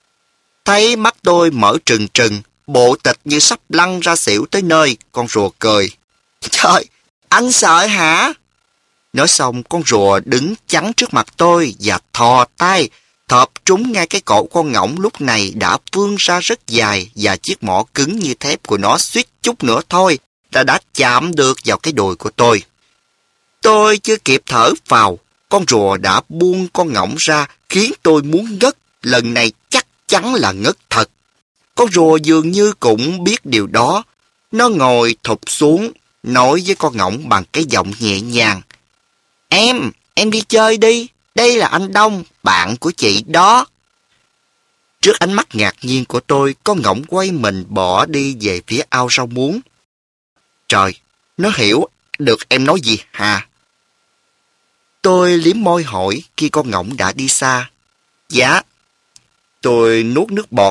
Thấy mắt tôi mở trừng trừng, bộ tịch như sắp lăn ra xỉu tới nơi, con rùa cười. Trời, anh sợ hả? Nói xong con rùa đứng chắn trước mặt tôi và thò tay, thọp trúng ngay cái cổ con ngỗng lúc này đã vươn ra rất dài, và chiếc mỏ cứng như thép của nó suýt chút nữa thôi đã đã chạm được vào cái đùi của tôi. Tôi chưa kịp thở vào, con rùa đã buông con ngỗng ra khiến tôi muốn ngất, lần này chắc chắn là ngất thật. Con rùa dường như cũng biết điều đó. Nó ngồi thụp xuống, nói với con ngỗng bằng cái giọng nhẹ nhàng. Em, em đi chơi đi, đây là anh Đông, bạn của chị đó. Trước ánh mắt ngạc nhiên của tôi, con ngỗng quay mình bỏ đi về phía ao rau muống. Trời, nó hiểu được em nói gì hả? Tôi liếm môi hỏi khi con ngỗng đã đi xa. Dạ. Tôi nuốt nước bọt.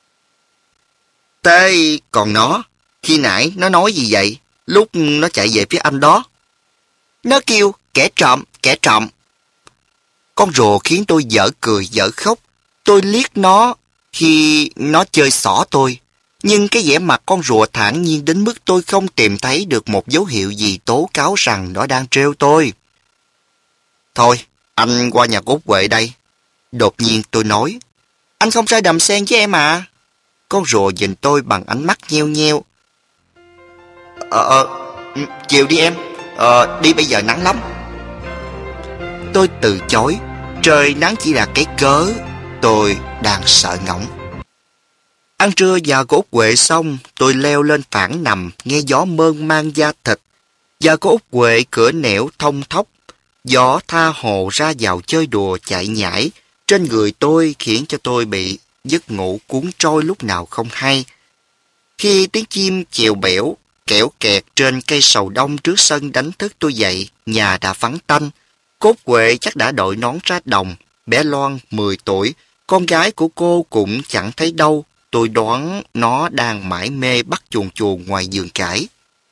Thế còn nó, khi nãy nó nói gì vậy? Lúc nó chạy về phía anh đó. Nó kêu kẻ trộm, kẻ trộm. Con rùa khiến tôi dở cười dở khóc. Tôi liếc nó khi nó chơi xỏ tôi. Nhưng cái vẻ mặt con rùa thản nhiên đến mức tôi không tìm thấy được một dấu hiệu gì tố cáo rằng nó đang trêu tôi. Thôi, anh qua nhà cốt Huệ đây. Đột nhiên tôi nói. Anh không ra Đầm Sen với em à? Con rùa nhìn tôi bằng ánh mắt nheo nheo. Ờ, ờ, chiều đi em. Ờ, đi bây giờ nắng lắm. Tôi từ chối. Trời nắng chỉ là cái cớ. Tôi đang sợ ngỗng. Ăn trưa và cô Út Huệ xong, tôi leo lên phản nằm, nghe gió mơn man da thịt. Và cô Út Huệ cửa nẻo thông thốc. Gió tha hồ ra vào chơi đùa chạy nhảy. Trên người tôi khiến cho tôi bị giấc ngủ cuốn trôi lúc nào không hay. Khi tiếng chim chèo bẻo, kẽo kẹt trên cây sầu đông trước sân đánh thức tôi dậy, nhà đã vắng tanh. Cốt Huệ chắc đã đội nón ra đồng. Bé Loan, mười tuổi, con gái của cô cũng chẳng thấy đâu. Tôi đoán nó đang mải mê bắt chuồn chuồn ngoài giường cãi.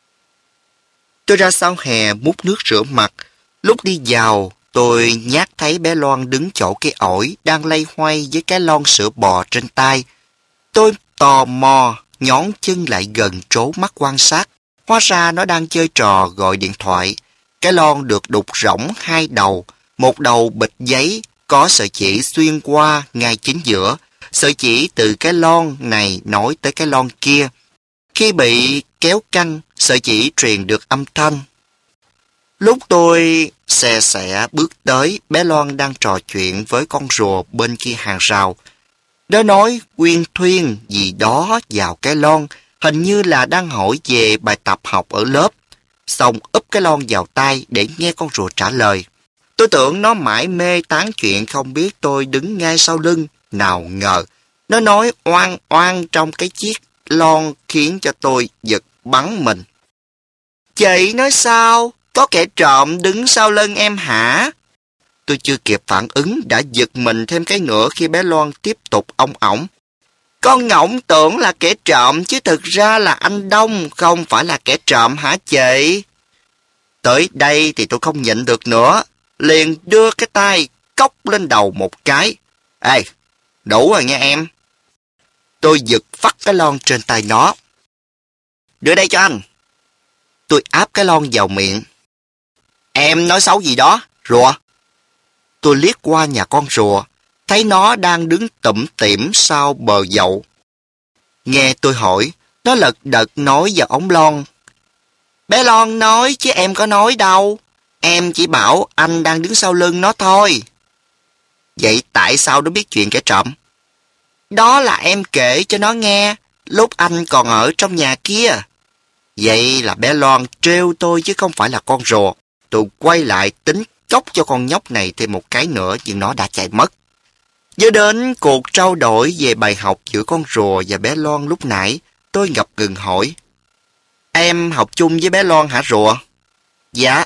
Tôi ra sau hè múc nước rửa mặt. Lúc đi vào, tôi nhát thấy bé Loan đứng chỗ cái ổi đang lay hoay với cái lon sữa bò trên tay. Tôi tò mò, nhón chân lại gần trố mắt quan sát. Hóa ra nó đang chơi trò gọi điện thoại. Cái lon được đục rỗng hai đầu, một đầu bịch giấy, có sợi chỉ xuyên qua ngay chính giữa. Sợi chỉ từ cái lon này nối tới cái lon kia. Khi bị kéo căng, sợi chỉ truyền được âm thanh. Lúc tôi xè xẻ bước tới, bé Loan đang trò chuyện với con rùa bên kia hàng rào. Nó nói quyên thuyên gì đó vào cái lon, hình như là đang hỏi về bài tập học ở lớp. Xong úp cái lon vào tay để nghe con rùa trả lời. Tôi tưởng nó mải mê tán chuyện không biết tôi đứng ngay sau lưng. Nào ngờ, nó nói oan oan trong cái chiếc lon khiến cho tôi giật bắn mình. Chị nói sao? Có kẻ trộm đứng sau lưng em hả? Tôi chưa kịp phản ứng đã giật mình thêm cái nữa khi bé Loan tiếp tục ong ỏng. Con ngỗng tưởng là kẻ trộm chứ thực ra là anh Đông không phải là kẻ trộm hả chị? Tới đây thì tôi không nhịn được nữa. Liền đưa cái tay cốc lên đầu một cái. Ê, đủ rồi nha em. Tôi giật phắt cái lon trên tay nó. Đưa đây cho anh. Tôi áp cái lon vào miệng. Em nói xấu gì đó, rùa? Tôi liếc qua nhà con rùa, thấy nó đang đứng tủm tỉm sau bờ dậu. Nghe tôi hỏi, nó lật đật nói vào ống lon. Bé Lon nói chứ em có nói đâu. Em chỉ bảo anh đang đứng sau lưng nó thôi. Vậy tại sao nó biết chuyện kẻ trộm? Đó là em kể cho nó nghe, lúc anh còn ở trong nhà kia. Vậy là bé Loan trêu tôi chứ không phải là con rùa. Tôi quay lại tính cốc cho con nhóc này thêm một cái nữa nhưng nó đã chạy mất. Nhớ đến cuộc trao đổi về bài học giữa con rùa và bé Loan lúc nãy, tôi ngập ngừng hỏi. Em học chung với bé Loan hả rùa? Dạ.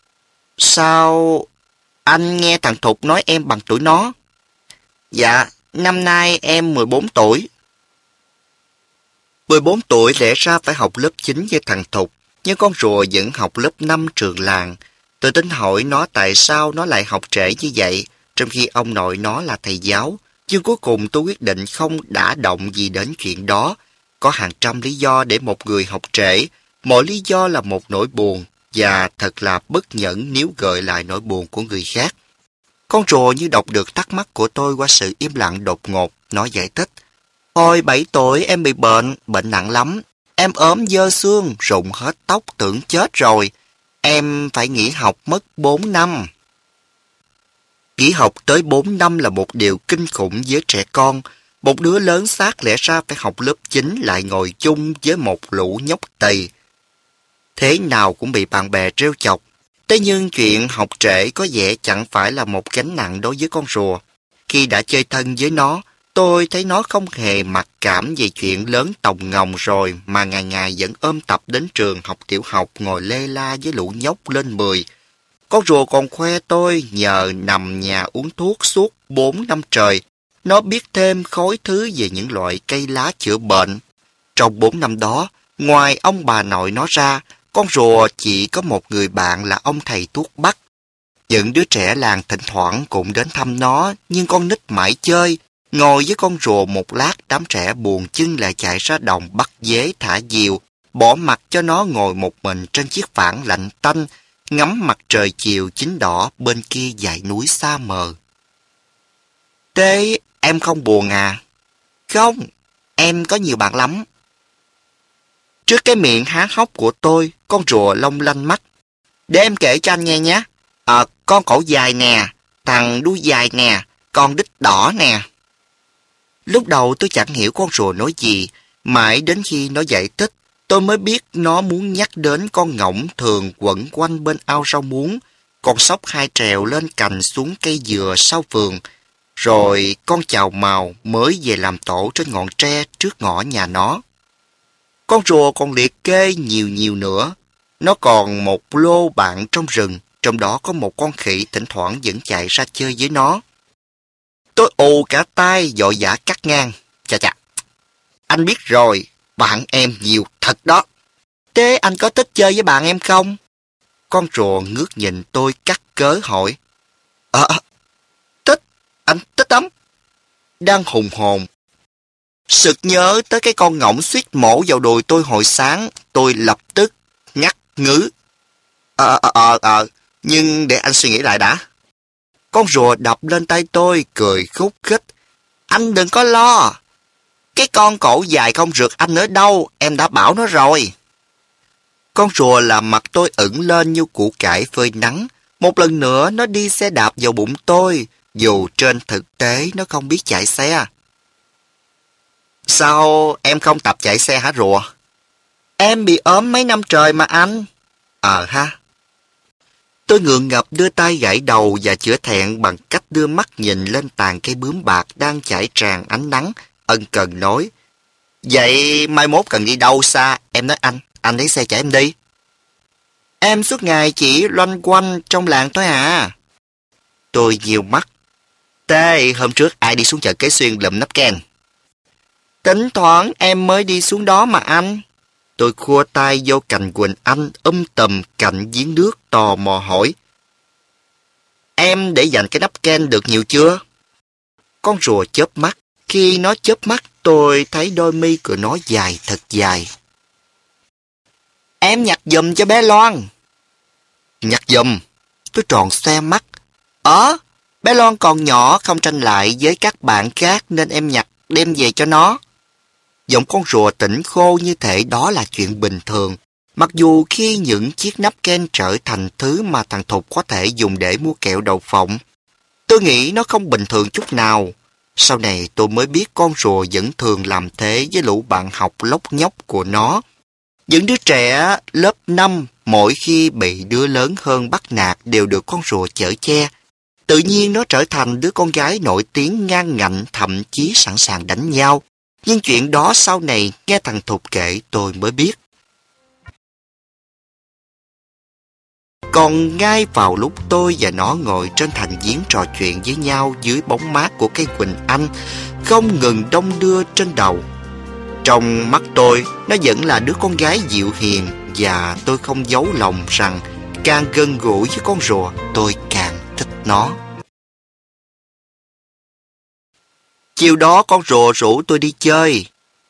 Sao anh nghe thằng Thục nói em bằng tuổi nó? Dạ, năm nay em mười bốn tuổi. mười bốn tuổi lẽ ra phải học lớp chín với thằng Thục, nhưng con rùa vẫn học lớp năm trường làng. Tôi tính hỏi nó tại sao nó lại học trễ như vậy, trong khi ông nội nó là thầy giáo. Nhưng cuối cùng tôi quyết định không đả động gì đến chuyện đó. Có hàng trăm lý do để một người học trễ. Mỗi lý do là một nỗi buồn, và thật là bất nhẫn nếu gợi lại nỗi buồn của người khác. Con rùa như đọc được thắc mắc của tôi qua sự im lặng đột ngột. Nó giải thích. Hồi bảy tuổi em bị bệnh, bệnh nặng lắm. Em ốm dơ xương, rụng hết tóc tưởng chết rồi. Em phải nghỉ học mất bốn năm. Nghỉ học tới bốn năm là một điều kinh khủng với trẻ con. Một đứa lớn xác lẽ ra phải học lớp chín lại ngồi chung với một lũ nhóc tỳ. Thế nào cũng bị bạn bè trêu chọc. Thế nhưng chuyện học trễ có vẻ chẳng phải là một gánh nặng đối với con rùa. Khi đã chơi thân với nó, tôi thấy nó không hề mặc cảm về chuyện lớn tòng ngồng rồi mà ngày ngày vẫn ôm tập đến trường học tiểu học ngồi lê la với lũ nhóc lên mười. Con rùa còn khoe tôi nhờ nằm nhà uống thuốc suốt bốn năm trời nó biết thêm khối thứ về những loại cây lá chữa bệnh. Trong bốn năm đó, ngoài ông bà nội nó ra, con rùa chỉ có một người bạn là ông thầy thuốc Bắc. Những đứa trẻ làng thỉnh thoảng cũng đến thăm nó, nhưng con nít mãi chơi. Ngồi với con rùa một lát, đám trẻ buồn chân lại chạy ra đồng bắt dế thả diều, bỏ mặc cho nó ngồi một mình trên chiếc phản lạnh tanh, ngắm mặt trời chiều chín đỏ bên kia dãy núi xa mờ. Thế em không buồn à? Không, em có nhiều bạn lắm. Trước cái miệng há hốc của tôi, con rùa long lanh mắt. Để em kể cho anh nghe nhé. Ờ, con cổ dài nè, thằng đuôi dài nè, con đít đỏ nè. Lúc đầu tôi chẳng hiểu con rùa nói gì, mãi đến khi nó giải thích, tôi mới biết nó muốn nhắc đến con ngỗng thường quẩn quanh bên ao rau muống, con sóc hai trèo lên cành xuống cây dừa sau vườn, rồi con chào mào mới về làm tổ trên ngọn tre trước ngõ nhà nó. Con rùa còn liệt kê nhiều nhiều nữa. Nó còn một lô bạn trong rừng, trong đó có một con khỉ thỉnh thoảng vẫn chạy ra chơi với nó. Tôi ù cả tay vội vã cắt ngang. Chà chà, anh biết rồi, bạn em nhiều thật đó. Thế anh có thích chơi với bạn em không? Con rùa ngước nhìn tôi cắt cớ hỏi. Ờ, à, thích, anh thích lắm. Đang hùng hồn, sực nhớ tới cái con ngỗng suýt mổ vào đùi tôi hồi sáng, tôi lập tức ngắt ngứ. Ờ, ờ, ờ, ờ, nhưng để anh suy nghĩ lại đã. Con rùa đập lên tay tôi, cười khúc khích. Anh đừng có lo. Cái con cổ dài không rượt anh ở đâu, em đã bảo nó rồi. Con rùa làm mặt tôi ửng lên như củ cải phơi nắng. Một lần nữa nó đi xe đạp vào bụng tôi, dù trên thực tế nó không biết chạy xe. Sao em không tập chạy xe hả rùa? Em bị ốm mấy năm trời mà anh. Ờ ha. Tôi ngượng ngập đưa tay gãi đầu và chữa thẹn bằng cách đưa mắt nhìn lên tàn cây bướm bạc đang chảy tràn ánh nắng, ân cần nói. Vậy mai mốt cần đi đâu xa? Em nói anh, anh lấy xe chở em đi. Em suốt ngày chỉ loanh quanh trong làng thôi à. Tôi nhiều mắt. Thế hôm trước ai đi xuống chợ Kế Xuyên lụm nắp ken? Thỉnh thoảng em mới đi xuống đó mà anh. Tôi khua tay vô cành Quỳnh Anh um tùm cạnh giếng nước tò mò hỏi. Em để dành cái nắp ken được nhiều chưa? Con rùa chớp mắt. Khi nó chớp mắt tôi thấy đôi mi của nó dài thật dài. Em nhặt giùm cho bé Loan. Nhặt giùm? Tôi tròn xoe mắt. Ờ, bé Loan còn nhỏ không tranh lại với các bạn khác nên em nhặt đem về cho nó. Giọng con rùa tỉnh khô như thể đó là chuyện bình thường. Mặc dù khi những chiếc nắp ken trở thành thứ mà thằng Thục có thể dùng để mua kẹo đậu phộng, tôi nghĩ nó không bình thường chút nào. Sau này tôi mới biết con rùa vẫn thường làm thế với lũ bạn học lóc nhóc của nó. Những đứa trẻ lớp năm mỗi khi bị đứa lớn hơn bắt nạt đều được con rùa chở che. Tự nhiên nó trở thành đứa con gái nổi tiếng ngang ngạnh, thậm chí sẵn sàng đánh nhau. Nhưng chuyện đó sau này nghe thằng Thục kể tôi mới biết. Còn ngay vào lúc tôi và nó ngồi trên thành giếng trò chuyện với nhau dưới bóng mát của cây Quỳnh Anh, không ngừng đong đưa trên đầu. Trong mắt tôi, nó vẫn là đứa con gái dịu hiền, và tôi không giấu lòng rằng càng gần gũi với con rùa, tôi càng thích nó. Chiều đó con rùa rủ tôi đi chơi.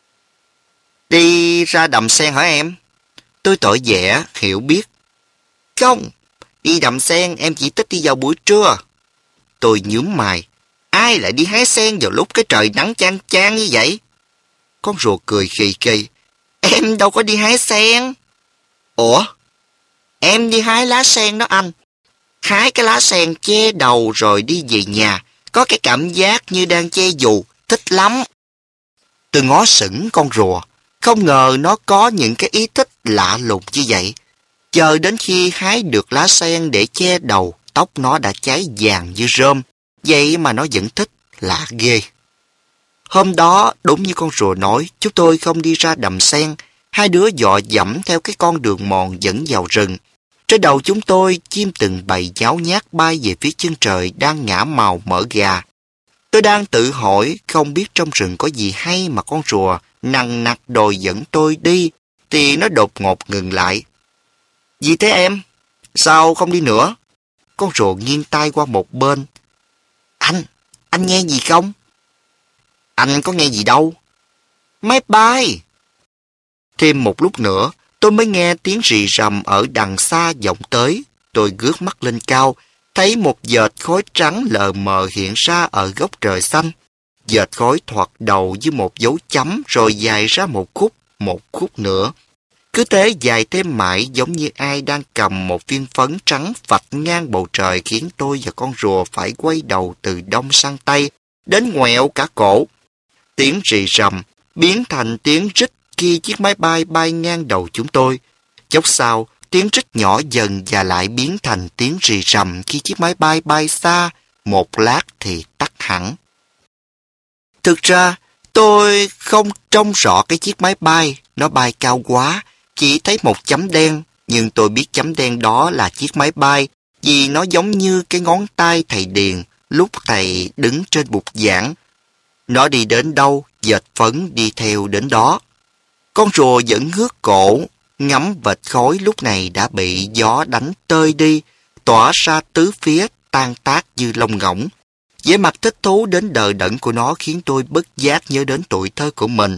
Đi ra đầm sen hả em? Tôi tỏ vẻ hiểu biết. Không, đi đầm sen em chỉ thích đi vào buổi trưa. Tôi nhướng mày. Ai lại đi hái sen vào lúc cái trời nắng chang chang như vậy? Con rùa cười khì khì. Em đâu có đi hái sen. Ủa? Em đi hái lá sen đó anh. Hái cái lá sen che đầu rồi đi về nhà. Có cái cảm giác như đang che dù. Thích lắm. Tôi ngó sững con rùa. Không ngờ nó có những cái ý thích lạ lùng như vậy. Chờ đến khi hái được lá sen để che đầu, tóc nó đã cháy vàng như rơm. Vậy mà nó vẫn thích, lạ ghê. Hôm đó, đúng như con rùa nói, chúng tôi không đi ra đầm sen. Hai đứa dọ dẫm theo cái con đường mòn dẫn vào rừng. Trên đầu chúng tôi, chim từng bầy nháo nhác bay về phía chân trời đang ngả màu mỡ gà. Tôi đang tự hỏi không biết trong rừng có gì hay mà con rùa nằng nặc đòi dẫn tôi đi, thì nó đột ngột ngừng lại. Gì thế em? Sao không đi nữa? Con rùa nghiêng tai qua một bên. Anh, anh nghe gì không? Anh có nghe gì đâu. Máy bay! Thêm một lúc nữa, tôi mới nghe tiếng rì rầm ở đằng xa vọng tới. Tôi ngước mắt lên cao, thấy một vệt khói trắng lờ mờ hiện ra ở góc trời xanh. Vệt khói thoạt đầu với một dấu chấm rồi dài ra một khúc, một khúc nữa. Cứ thế dài thêm mãi, giống như ai đang cầm một viên phấn trắng vạch ngang bầu trời, khiến tôi và con rùa phải quay đầu từ đông sang tây, đến ngoẹo cả cổ. Tiếng rì rầm biến thành tiếng rít khi chiếc máy bay bay ngang đầu chúng tôi. Chốc sau, tiếng rít nhỏ dần và lại biến thành tiếng rì rầm khi chiếc máy bay bay xa, một lát thì tắt hẳn. Thực ra, tôi không trông rõ cái chiếc máy bay, nó bay cao quá, chỉ thấy một chấm đen, nhưng tôi biết chấm đen đó là chiếc máy bay, vì nó giống như cái ngón tay thầy Điền lúc thầy đứng trên bục giảng. Nó đi đến đâu, vệt phấn đi theo đến đó. Con rùa vẫn ngước cổ, ngắm vệt khói lúc này đã bị gió đánh tơi đi, tỏa ra tứ phía, tan tác như lông ngỗng. Vẻ mặt thích thú đến đờ đẫn của nó khiến tôi bất giác nhớ đến tuổi thơ của mình.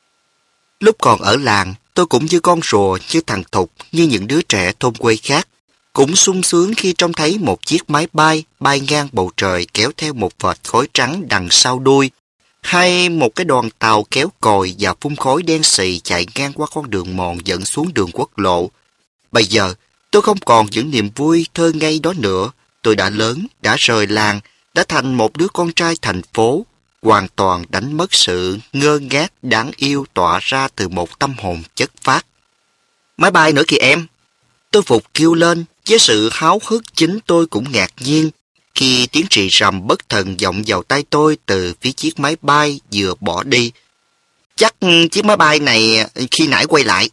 Lúc còn ở làng, tôi cũng như con rùa, như thằng Thục, như những đứa trẻ thôn quê khác, cũng sung sướng khi trông thấy một chiếc máy bay bay ngang bầu trời kéo theo một vệt khói trắng đằng sau đuôi, hay một cái đoàn tàu kéo còi và phun khói đen xì chạy ngang qua con đường mòn dẫn xuống đường quốc lộ. Bây giờ, tôi không còn những niềm vui thơ ngây đó nữa. Tôi đã lớn, đã rời làng, đã thành một đứa con trai thành phố, hoàn toàn đánh mất sự ngơ ngác đáng yêu tỏa ra từ một tâm hồn chất phác. Máy bay nữa kìa em! Tôi vụt kêu lên, với sự háo hức chính tôi cũng ngạc nhiên, khi tiếng rì rầm bất thần vọng vào tai tôi từ phía chiếc máy bay vừa bỏ đi. Chắc chiếc máy bay này khi nãy quay lại.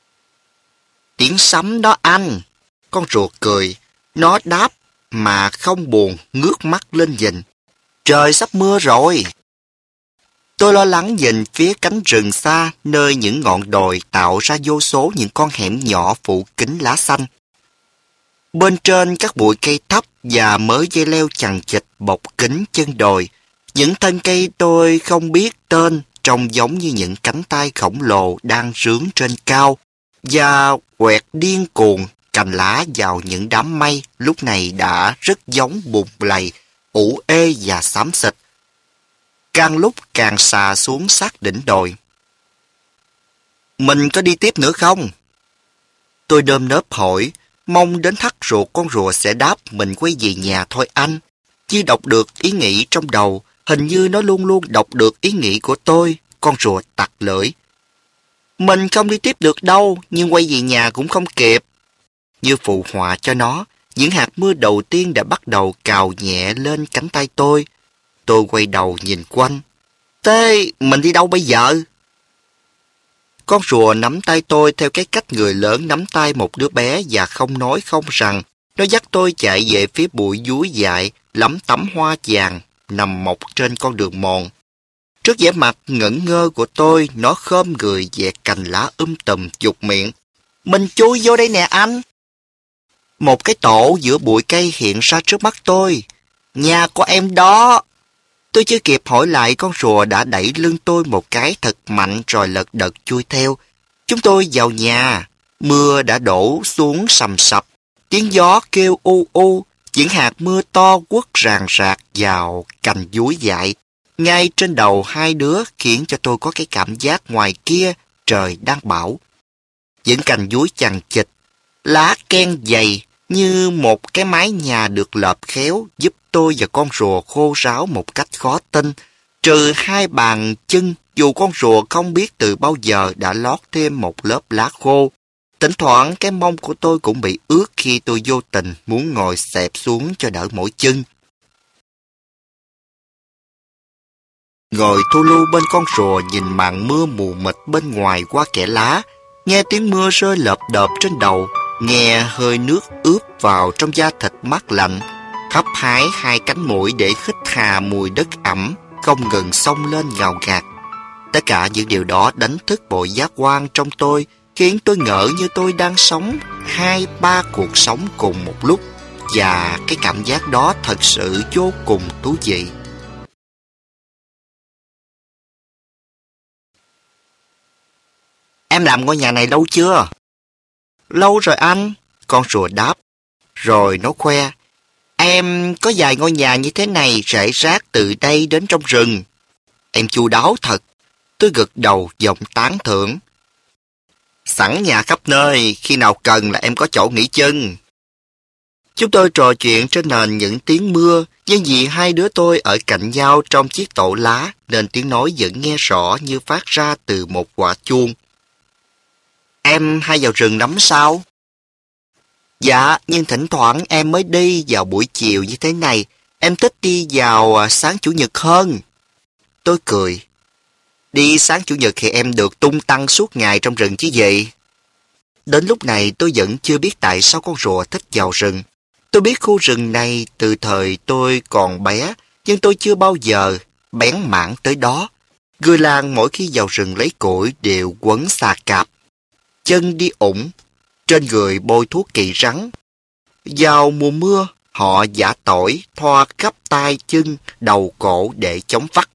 Tiếng sấm đó anh! Con rùa cười, nó đáp mà không buồn, ngước mắt lên nhìn. Trời sắp mưa rồi! Tôi lo lắng nhìn phía cánh rừng xa, nơi những ngọn đồi tạo ra vô số những con hẻm nhỏ phủ kín lá xanh. Bên trên các bụi cây thấp và mớ dây leo chằng chịt bọc kín chân đồi, những thân cây tôi không biết tên trông giống như những cánh tay khổng lồ đang rướn trên cao và quẹt điên cuồng cành lá vào những đám mây lúc này đã rất giống bùn lầy, ủ ê và xám xịt, càng lúc càng xà xuống sát đỉnh đồi. Mình có đi tiếp nữa không? Tôi đơm nớp hỏi, mong đến thắt ruột con rùa sẽ đáp mình quay về nhà thôi anh. Chưa đọc được ý nghĩ trong đầu, hình như nó luôn luôn đọc được ý nghĩ của tôi. Con rùa tặc lưỡi. Mình không đi tiếp được đâu, nhưng quay về nhà cũng không kịp. Như phụ họa cho nó, những hạt mưa đầu tiên đã bắt đầu cào nhẹ lên cánh tay tôi. Tôi quay đầu nhìn quanh. Thế mình đi đâu bây giờ? Con rùa nắm tay tôi theo cái cách người lớn nắm tay một đứa bé và không nói không rằng. Nó dắt tôi chạy về phía bụi dúi dại, lắm tắm hoa vàng, nằm mọc trên con đường mòn. Trước vẻ mặt ngẩn ngơ của tôi, nó khom người vẹt cành lá um tùm dục miệng. Mình chui vô đây nè anh! Một cái tổ giữa bụi cây hiện ra trước mắt tôi. Nhà của em đó! Tôi chưa kịp hỏi lại, con rùa đã đẩy lưng tôi một cái thật mạnh rồi lật đật chui theo. Chúng tôi vào nhà. Mưa đã đổ xuống sầm sập. Tiếng gió kêu u u. Những hạt mưa to quất ràng rạc vào cành dúi dại ngay trên đầu hai đứa, khiến cho tôi có cái cảm giác ngoài kia trời đang bão. Những cành dúi chằng chịt, lá ken dày như một cái mái nhà được lợp khéo, giúp tôi và con rùa khô ráo một cách khó tin. Trừ hai bàn chân, dù con rùa không biết từ bao giờ đã lót thêm một lớp lá khô. Thỉnh thoảng cái mông của tôi cũng bị ướt khi tôi vô tình muốn ngồi xẹp xuống cho đỡ mỏi chân. Ngồi thu lưu bên con rùa nhìn màn mưa mù mịt bên ngoài qua kẽ lá, nghe tiếng mưa rơi lợp đợp trên đầu, nghe hơi nước ướp vào trong da thịt mát lạnh. hấp hái hai cánh mũi để hít hà mùi đất ẩm không ngừng xông lên ngào ngạt. Tất cả những điều đó đánh thức bộ giác quan trong tôi, khiến tôi ngỡ như tôi đang sống hai ba cuộc sống cùng một lúc, và cái cảm giác đó thật sự vô cùng thú vị. Em làm ngôi nhà này lâu chưa? Lâu rồi anh, con rùa đáp. Rồi nó khoe. Em có vài ngôi nhà như thế này rải rác từ đây đến trong rừng. Em chu đáo thật. Tôi gật đầu giọng tán thưởng. Sẵn nhà khắp nơi, khi nào cần là em có chỗ nghỉ chân. Chúng tôi trò chuyện trên nền những tiếng mưa, nhưng vì hai đứa tôi ở cạnh nhau trong chiếc tổ lá, nên tiếng nói vẫn nghe rõ như phát ra từ một quả chuông. Em hay vào rừng lắm sao? Dạ, nhưng thỉnh thoảng em mới đi vào buổi chiều như thế này. Em thích đi vào sáng chủ nhật hơn. Tôi cười. Đi sáng chủ nhật thì em được tung tăng suốt ngày trong rừng chứ gì. Đến lúc này tôi vẫn chưa biết tại sao con rùa thích vào rừng. Tôi biết khu rừng này từ thời tôi còn bé, nhưng tôi chưa bao giờ bén mảng tới đó. Người làng mỗi khi vào rừng lấy củi đều quấn xà cạp, chân đi ủng, trên người bôi thuốc kỵ rắn. Vào mùa mưa, họ giã tỏi, thoa khắp tay chân, đầu cổ để chống vắt.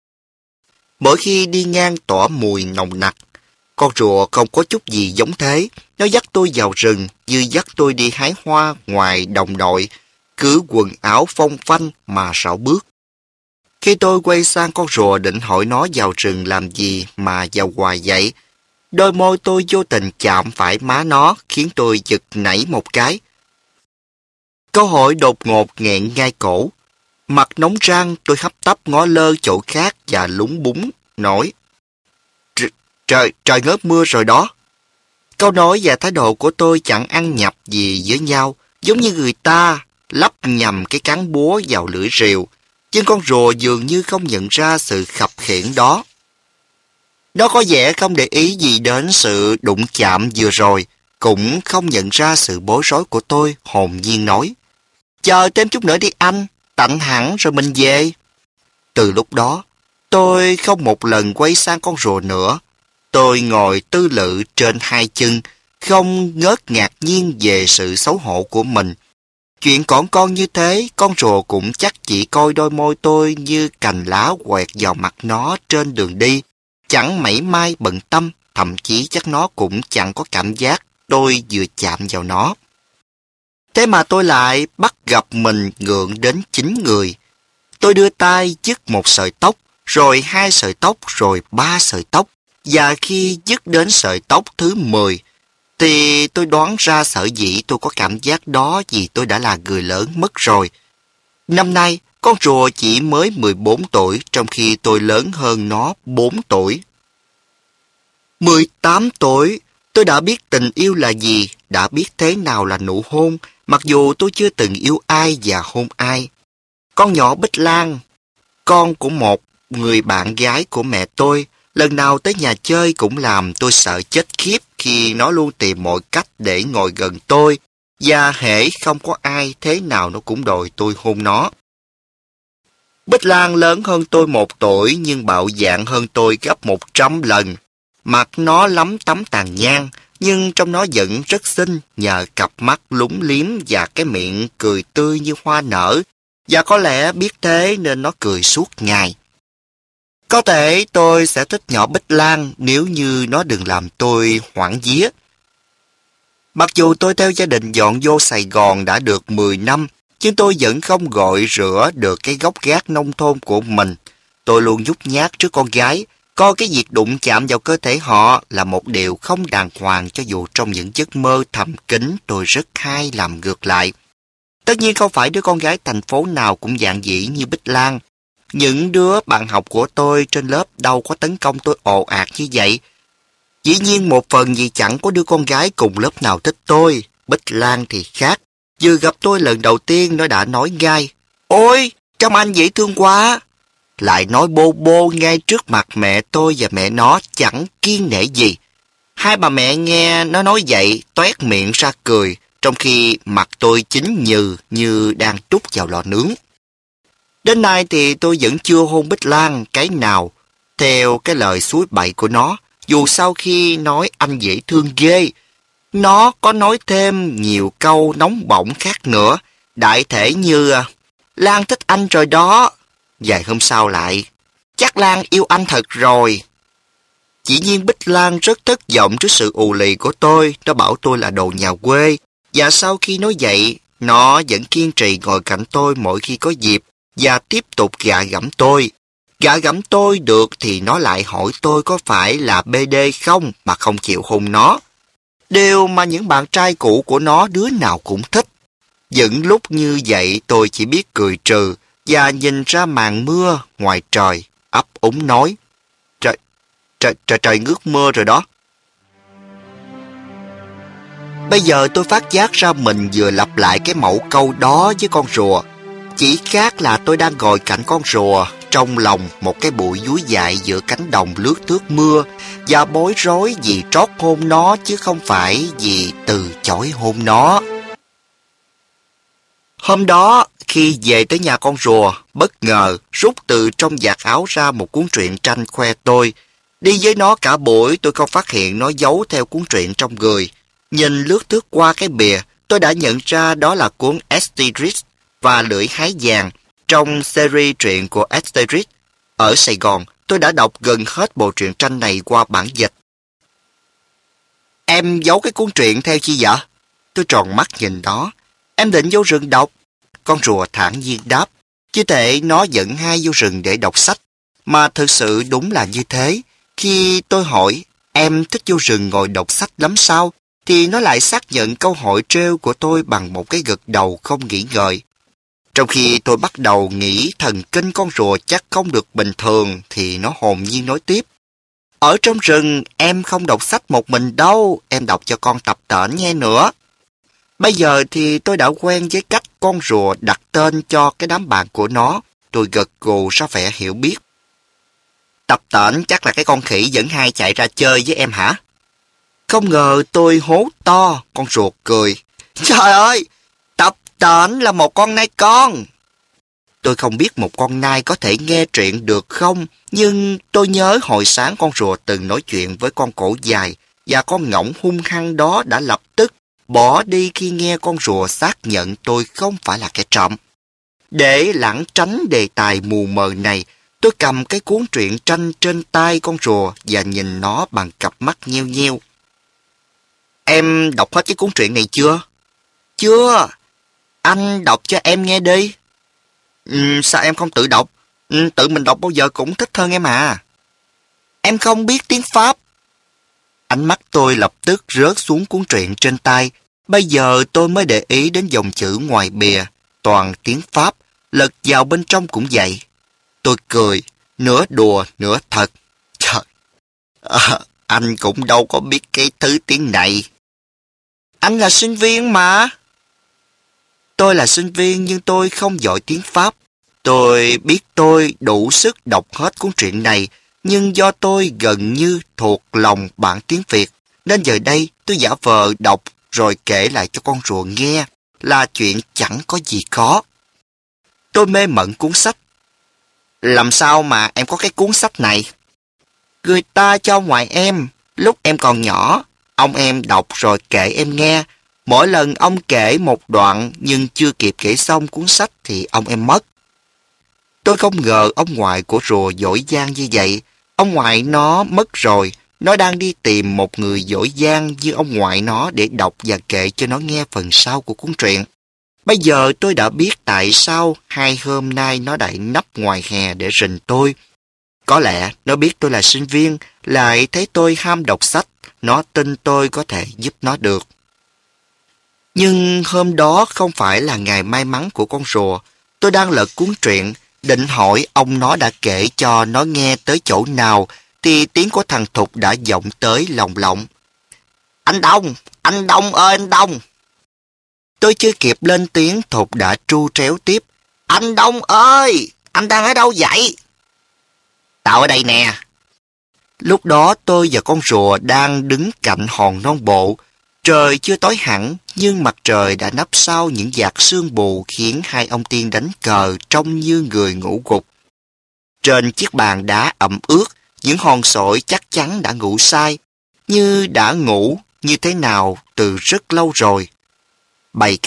Mỗi khi đi ngang tỏa mùi nồng nặc, con rùa không có chút gì giống thế. Nó dắt tôi vào rừng như dắt tôi đi hái hoa ngoài đồng đội, cứ quần áo phong phanh mà rảo bước. Khi tôi quay sang con rùa định hỏi nó vào rừng làm gì mà vào hoài vậy, đôi môi tôi vô tình chạm phải má nó khiến tôi giật nảy một cái. Câu hỏi đột ngột nghẹn ngay cổ. Mặt nóng rang, tôi hấp tấp ngó lơ chỗ khác và lúng búng nói: Trời, trời ngớt mưa rồi đó. Câu nói và thái độ của tôi chẳng ăn nhập gì với nhau, giống như người ta lắp nhầm cái cán búa vào lưỡi rìu, nhưng con rùa dường như không nhận ra sự khập khiễng đó. Nó có vẻ không để ý gì đến sự đụng chạm vừa rồi, cũng không nhận ra sự bối rối của tôi, hồn nhiên nói: Chờ thêm chút nữa đi anh, tạnh hẳn rồi mình về. Từ lúc đó, tôi không một lần quay sang con rùa nữa. Tôi ngồi tư lự trên hai chân, không ngớt ngạc nhiên về sự xấu hổ của mình. Chuyện còn con như thế, con rùa cũng chắc chỉ coi đôi môi tôi như cành lá quẹt vào mặt nó trên đường đi, chẳng mảy may bận tâm, thậm chí chắc nó cũng chẳng có cảm giác tôi vừa chạm vào nó. Thế mà tôi lại bắt gặp mình ngượng đến chín người. Tôi đưa tay dứt một sợi tóc, rồi hai sợi tóc, rồi ba sợi tóc. Và khi dứt đến sợi tóc thứ mười, thì tôi đoán ra sở dĩ tôi có cảm giác đó vì tôi đã là người lớn mất rồi. Năm nay, con rùa chỉ mới mười bốn tuổi, trong khi tôi lớn hơn nó bốn tuổi. mười tám tuổi, tôi đã biết tình yêu là gì, đã biết thế nào là nụ hôn, mặc dù tôi chưa từng yêu ai và hôn ai. Con nhỏ Bích Lan, con của một người bạn gái của mẹ tôi, lần nào tới nhà chơi cũng làm tôi sợ chết khiếp khi nó luôn tìm mọi cách để ngồi gần tôi, và hễ không có ai thế nào nó cũng đòi tôi hôn nó. Bích Lan lớn hơn tôi một tuổi nhưng bạo dạn hơn tôi gấp một trăm lần. Mặt nó lắm tấm tàn nhang, nhưng trong nó vẫn rất xinh nhờ cặp mắt lúng liếm và cái miệng cười tươi như hoa nở, và có lẽ biết thế nên nó cười suốt ngày. Có thể tôi sẽ thích nhỏ Bích Lan nếu như nó đừng làm tôi hoảng vía. Mặc dù tôi theo gia đình dọn vô Sài Gòn đã được mười năm, nhưng tôi vẫn không gội rửa được cái gốc gác nông thôn của mình. Tôi luôn nhút nhát trước con gái, coi cái việc đụng chạm vào cơ thể họ là một điều không đàng hoàng, cho dù trong những giấc mơ thầm kín tôi rất hay làm ngược lại. Tất nhiên không phải đứa con gái thành phố nào cũng dạng dĩ như Bích Lan. Những đứa bạn học của tôi trên lớp đâu có tấn công tôi ồ ạt như vậy. Dĩ nhiên một phần vì chẳng có đứa con gái cùng lớp nào thích tôi. Bích Lan thì khác. Vừa gặp tôi lần đầu tiên nó đã nói ngay: Ôi, trông anh dễ thương quá. Lại nói bô bô ngay trước mặt mẹ tôi và mẹ nó chẳng kiêng nể gì. Hai bà mẹ nghe nó nói vậy toét miệng ra cười, trong khi mặt tôi chín nhừ như đang trút vào lò nướng. Đến nay thì tôi vẫn chưa hôn Bích Lan cái nào theo cái lời suối bậy của nó, dù sau khi nói anh dễ thương ghê. Nó có nói thêm nhiều câu nóng bỏng khác nữa, đại thể như Lan thích anh rồi đó. Vài hôm sau lại, chắc Lan yêu anh thật rồi. Dĩ nhiên Bích Lan rất thất vọng trước sự ù lì của tôi, nó bảo tôi là đồ nhà quê. Và sau khi nói vậy, nó vẫn kiên trì ngồi cạnh tôi mỗi khi có dịp và tiếp tục gạ gẫm tôi. Gạ gẫm tôi được thì nó lại hỏi tôi có phải là bê đê không mà không chịu hôn nó. Điều mà những bạn trai cũ của nó đứa nào cũng thích. Những lúc như vậy tôi chỉ biết cười trừ và nhìn ra màn mưa ngoài trời, ấp úng nói. Trời, trời, trời, trời ngước mưa rồi đó. Bây giờ tôi phát giác ra mình vừa lặp lại cái mẫu câu đó với con rùa. Chỉ khác là tôi đang ngồi cạnh con rùa, trong lòng một cái bụi dúi dại giữa cánh đồng lướt thướt mưa, và bối rối vì trót hôn nó chứ không phải vì từ chối hôn nó. Hôm đó, khi về tới nhà con rùa, bất ngờ rút từ trong vạt áo ra một cuốn truyện tranh khoe tôi. Đi với nó cả buổi tôi không phát hiện nó giấu theo cuốn truyện trong người. Nhìn lướt thướt qua cái bìa, tôi đã nhận ra đó là cuốn Asterix và lưỡi hái vàng trong series truyện của Asterix. Ở Sài Gòn, tôi đã đọc gần hết bộ truyện tranh này qua bản dịch. Em giấu cái cuốn truyện theo chi vậy? Tôi tròn mắt nhìn nó. Em định vô rừng đọc. Con rùa thản nhiên đáp. Chứ tệ nó dẫn hai vô rừng để đọc sách. Mà thực sự đúng là như thế. Khi tôi hỏi em thích vô rừng ngồi đọc sách lắm sao, thì nó lại xác nhận câu hỏi trêu của tôi bằng một cái gật đầu không nghĩ ngợi. Trong khi tôi bắt đầu nghĩ thần kinh con rùa chắc không được bình thường, thì nó hồn nhiên nói tiếp. Ở trong rừng em không đọc sách một mình đâu, em đọc cho con tập tễnh nghe nữa. Bây giờ thì tôi đã quen với cách con rùa đặt tên cho cái đám bạn của nó. Tôi gật gù ra vẻ hiểu biết. Tập tễnh chắc là cái con khỉ dẫn hai chạy ra chơi với em hả? Không ngờ tôi hố to, con rùa cười. Trời ơi, tập tễnh là một con nai con. Tôi không biết một con nai có thể nghe truyện được không, nhưng tôi nhớ hồi sáng con rùa từng nói chuyện với con cổ dài, và con ngỗng hung hăng đó đã lập tức bỏ đi khi nghe con rùa xác nhận tôi không phải là kẻ trộm. Để lảng tránh đề tài mù mờ này, tôi cầm cái cuốn truyện tranh trên tay con rùa và nhìn nó bằng cặp mắt nheo nheo. Em đọc hết cái cuốn truyện này chưa? Chưa. Anh đọc cho em nghe đi. Ừ, sao em không tự đọc? Ừ, tự mình đọc bao giờ cũng thích hơn em à. Em không biết tiếng Pháp. Ánh mắt tôi lập tức rớt xuống cuốn truyện trên tay. Bây giờ tôi mới để ý đến dòng chữ ngoài bìa, toàn tiếng Pháp, lật vào bên trong cũng vậy. Tôi cười, nửa đùa nửa thật. Trời, à, anh cũng đâu có biết cái thứ tiếng này. Anh là sinh viên mà. Tôi là sinh viên nhưng tôi không giỏi tiếng Pháp. Tôi biết tôi đủ sức đọc hết cuốn truyện này, nhưng do tôi gần như thuộc lòng bản tiếng Việt, nên giờ đây tôi giả vờ đọc rồi kể lại cho con rùa nghe là chuyện chẳng có gì khó. Tôi mê mẩn cuốn sách. Làm sao mà em có cái cuốn sách này? Người ta cho ngoài em, lúc em còn nhỏ, ông em đọc rồi kể em nghe. Mỗi lần ông kể một đoạn nhưng chưa kịp kể xong cuốn sách thì ông em mất. Tôi không ngờ ông ngoại của rùa giỏi giang như vậy. Ông ngoại nó mất rồi, nó đang đi tìm một người giỏi giang như ông ngoại nó để đọc và kể cho nó nghe phần sau của cuốn truyện. Bây giờ tôi đã biết tại sao hai hôm nay nó lại nấp ngoài hè để rình tôi. Có lẽ nó biết tôi là sinh viên, lại thấy tôi ham đọc sách, nó tin tôi có thể giúp nó được. Nhưng hôm đó không phải là ngày may mắn của con rùa. Tôi đang lật cuốn truyện, định hỏi ông nó đã kể cho nó nghe tới chỗ nào, thì tiếng của thằng Thục đã vọng tới lồng lộng. Anh Đông! Anh Đông ơi anh Đông! Tôi chưa kịp lên tiếng, Thục đã tru tréo tiếp. Anh Đông ơi! Anh đang ở đâu vậy? Tao ở đây nè. Lúc đó tôi và con rùa đang đứng cạnh hòn non bộ. Trời chưa tối hẳn, nhưng mặt trời đã nấp sau những dạt sương mù khiến hai ông tiên đánh cờ trông như người ngủ gục. Trên chiếc bàn đá ẩm ướt, những hòn sỏi chắc chắn đã ngủ say, như đã ngủ như thế nào từ rất lâu rồi. Bầy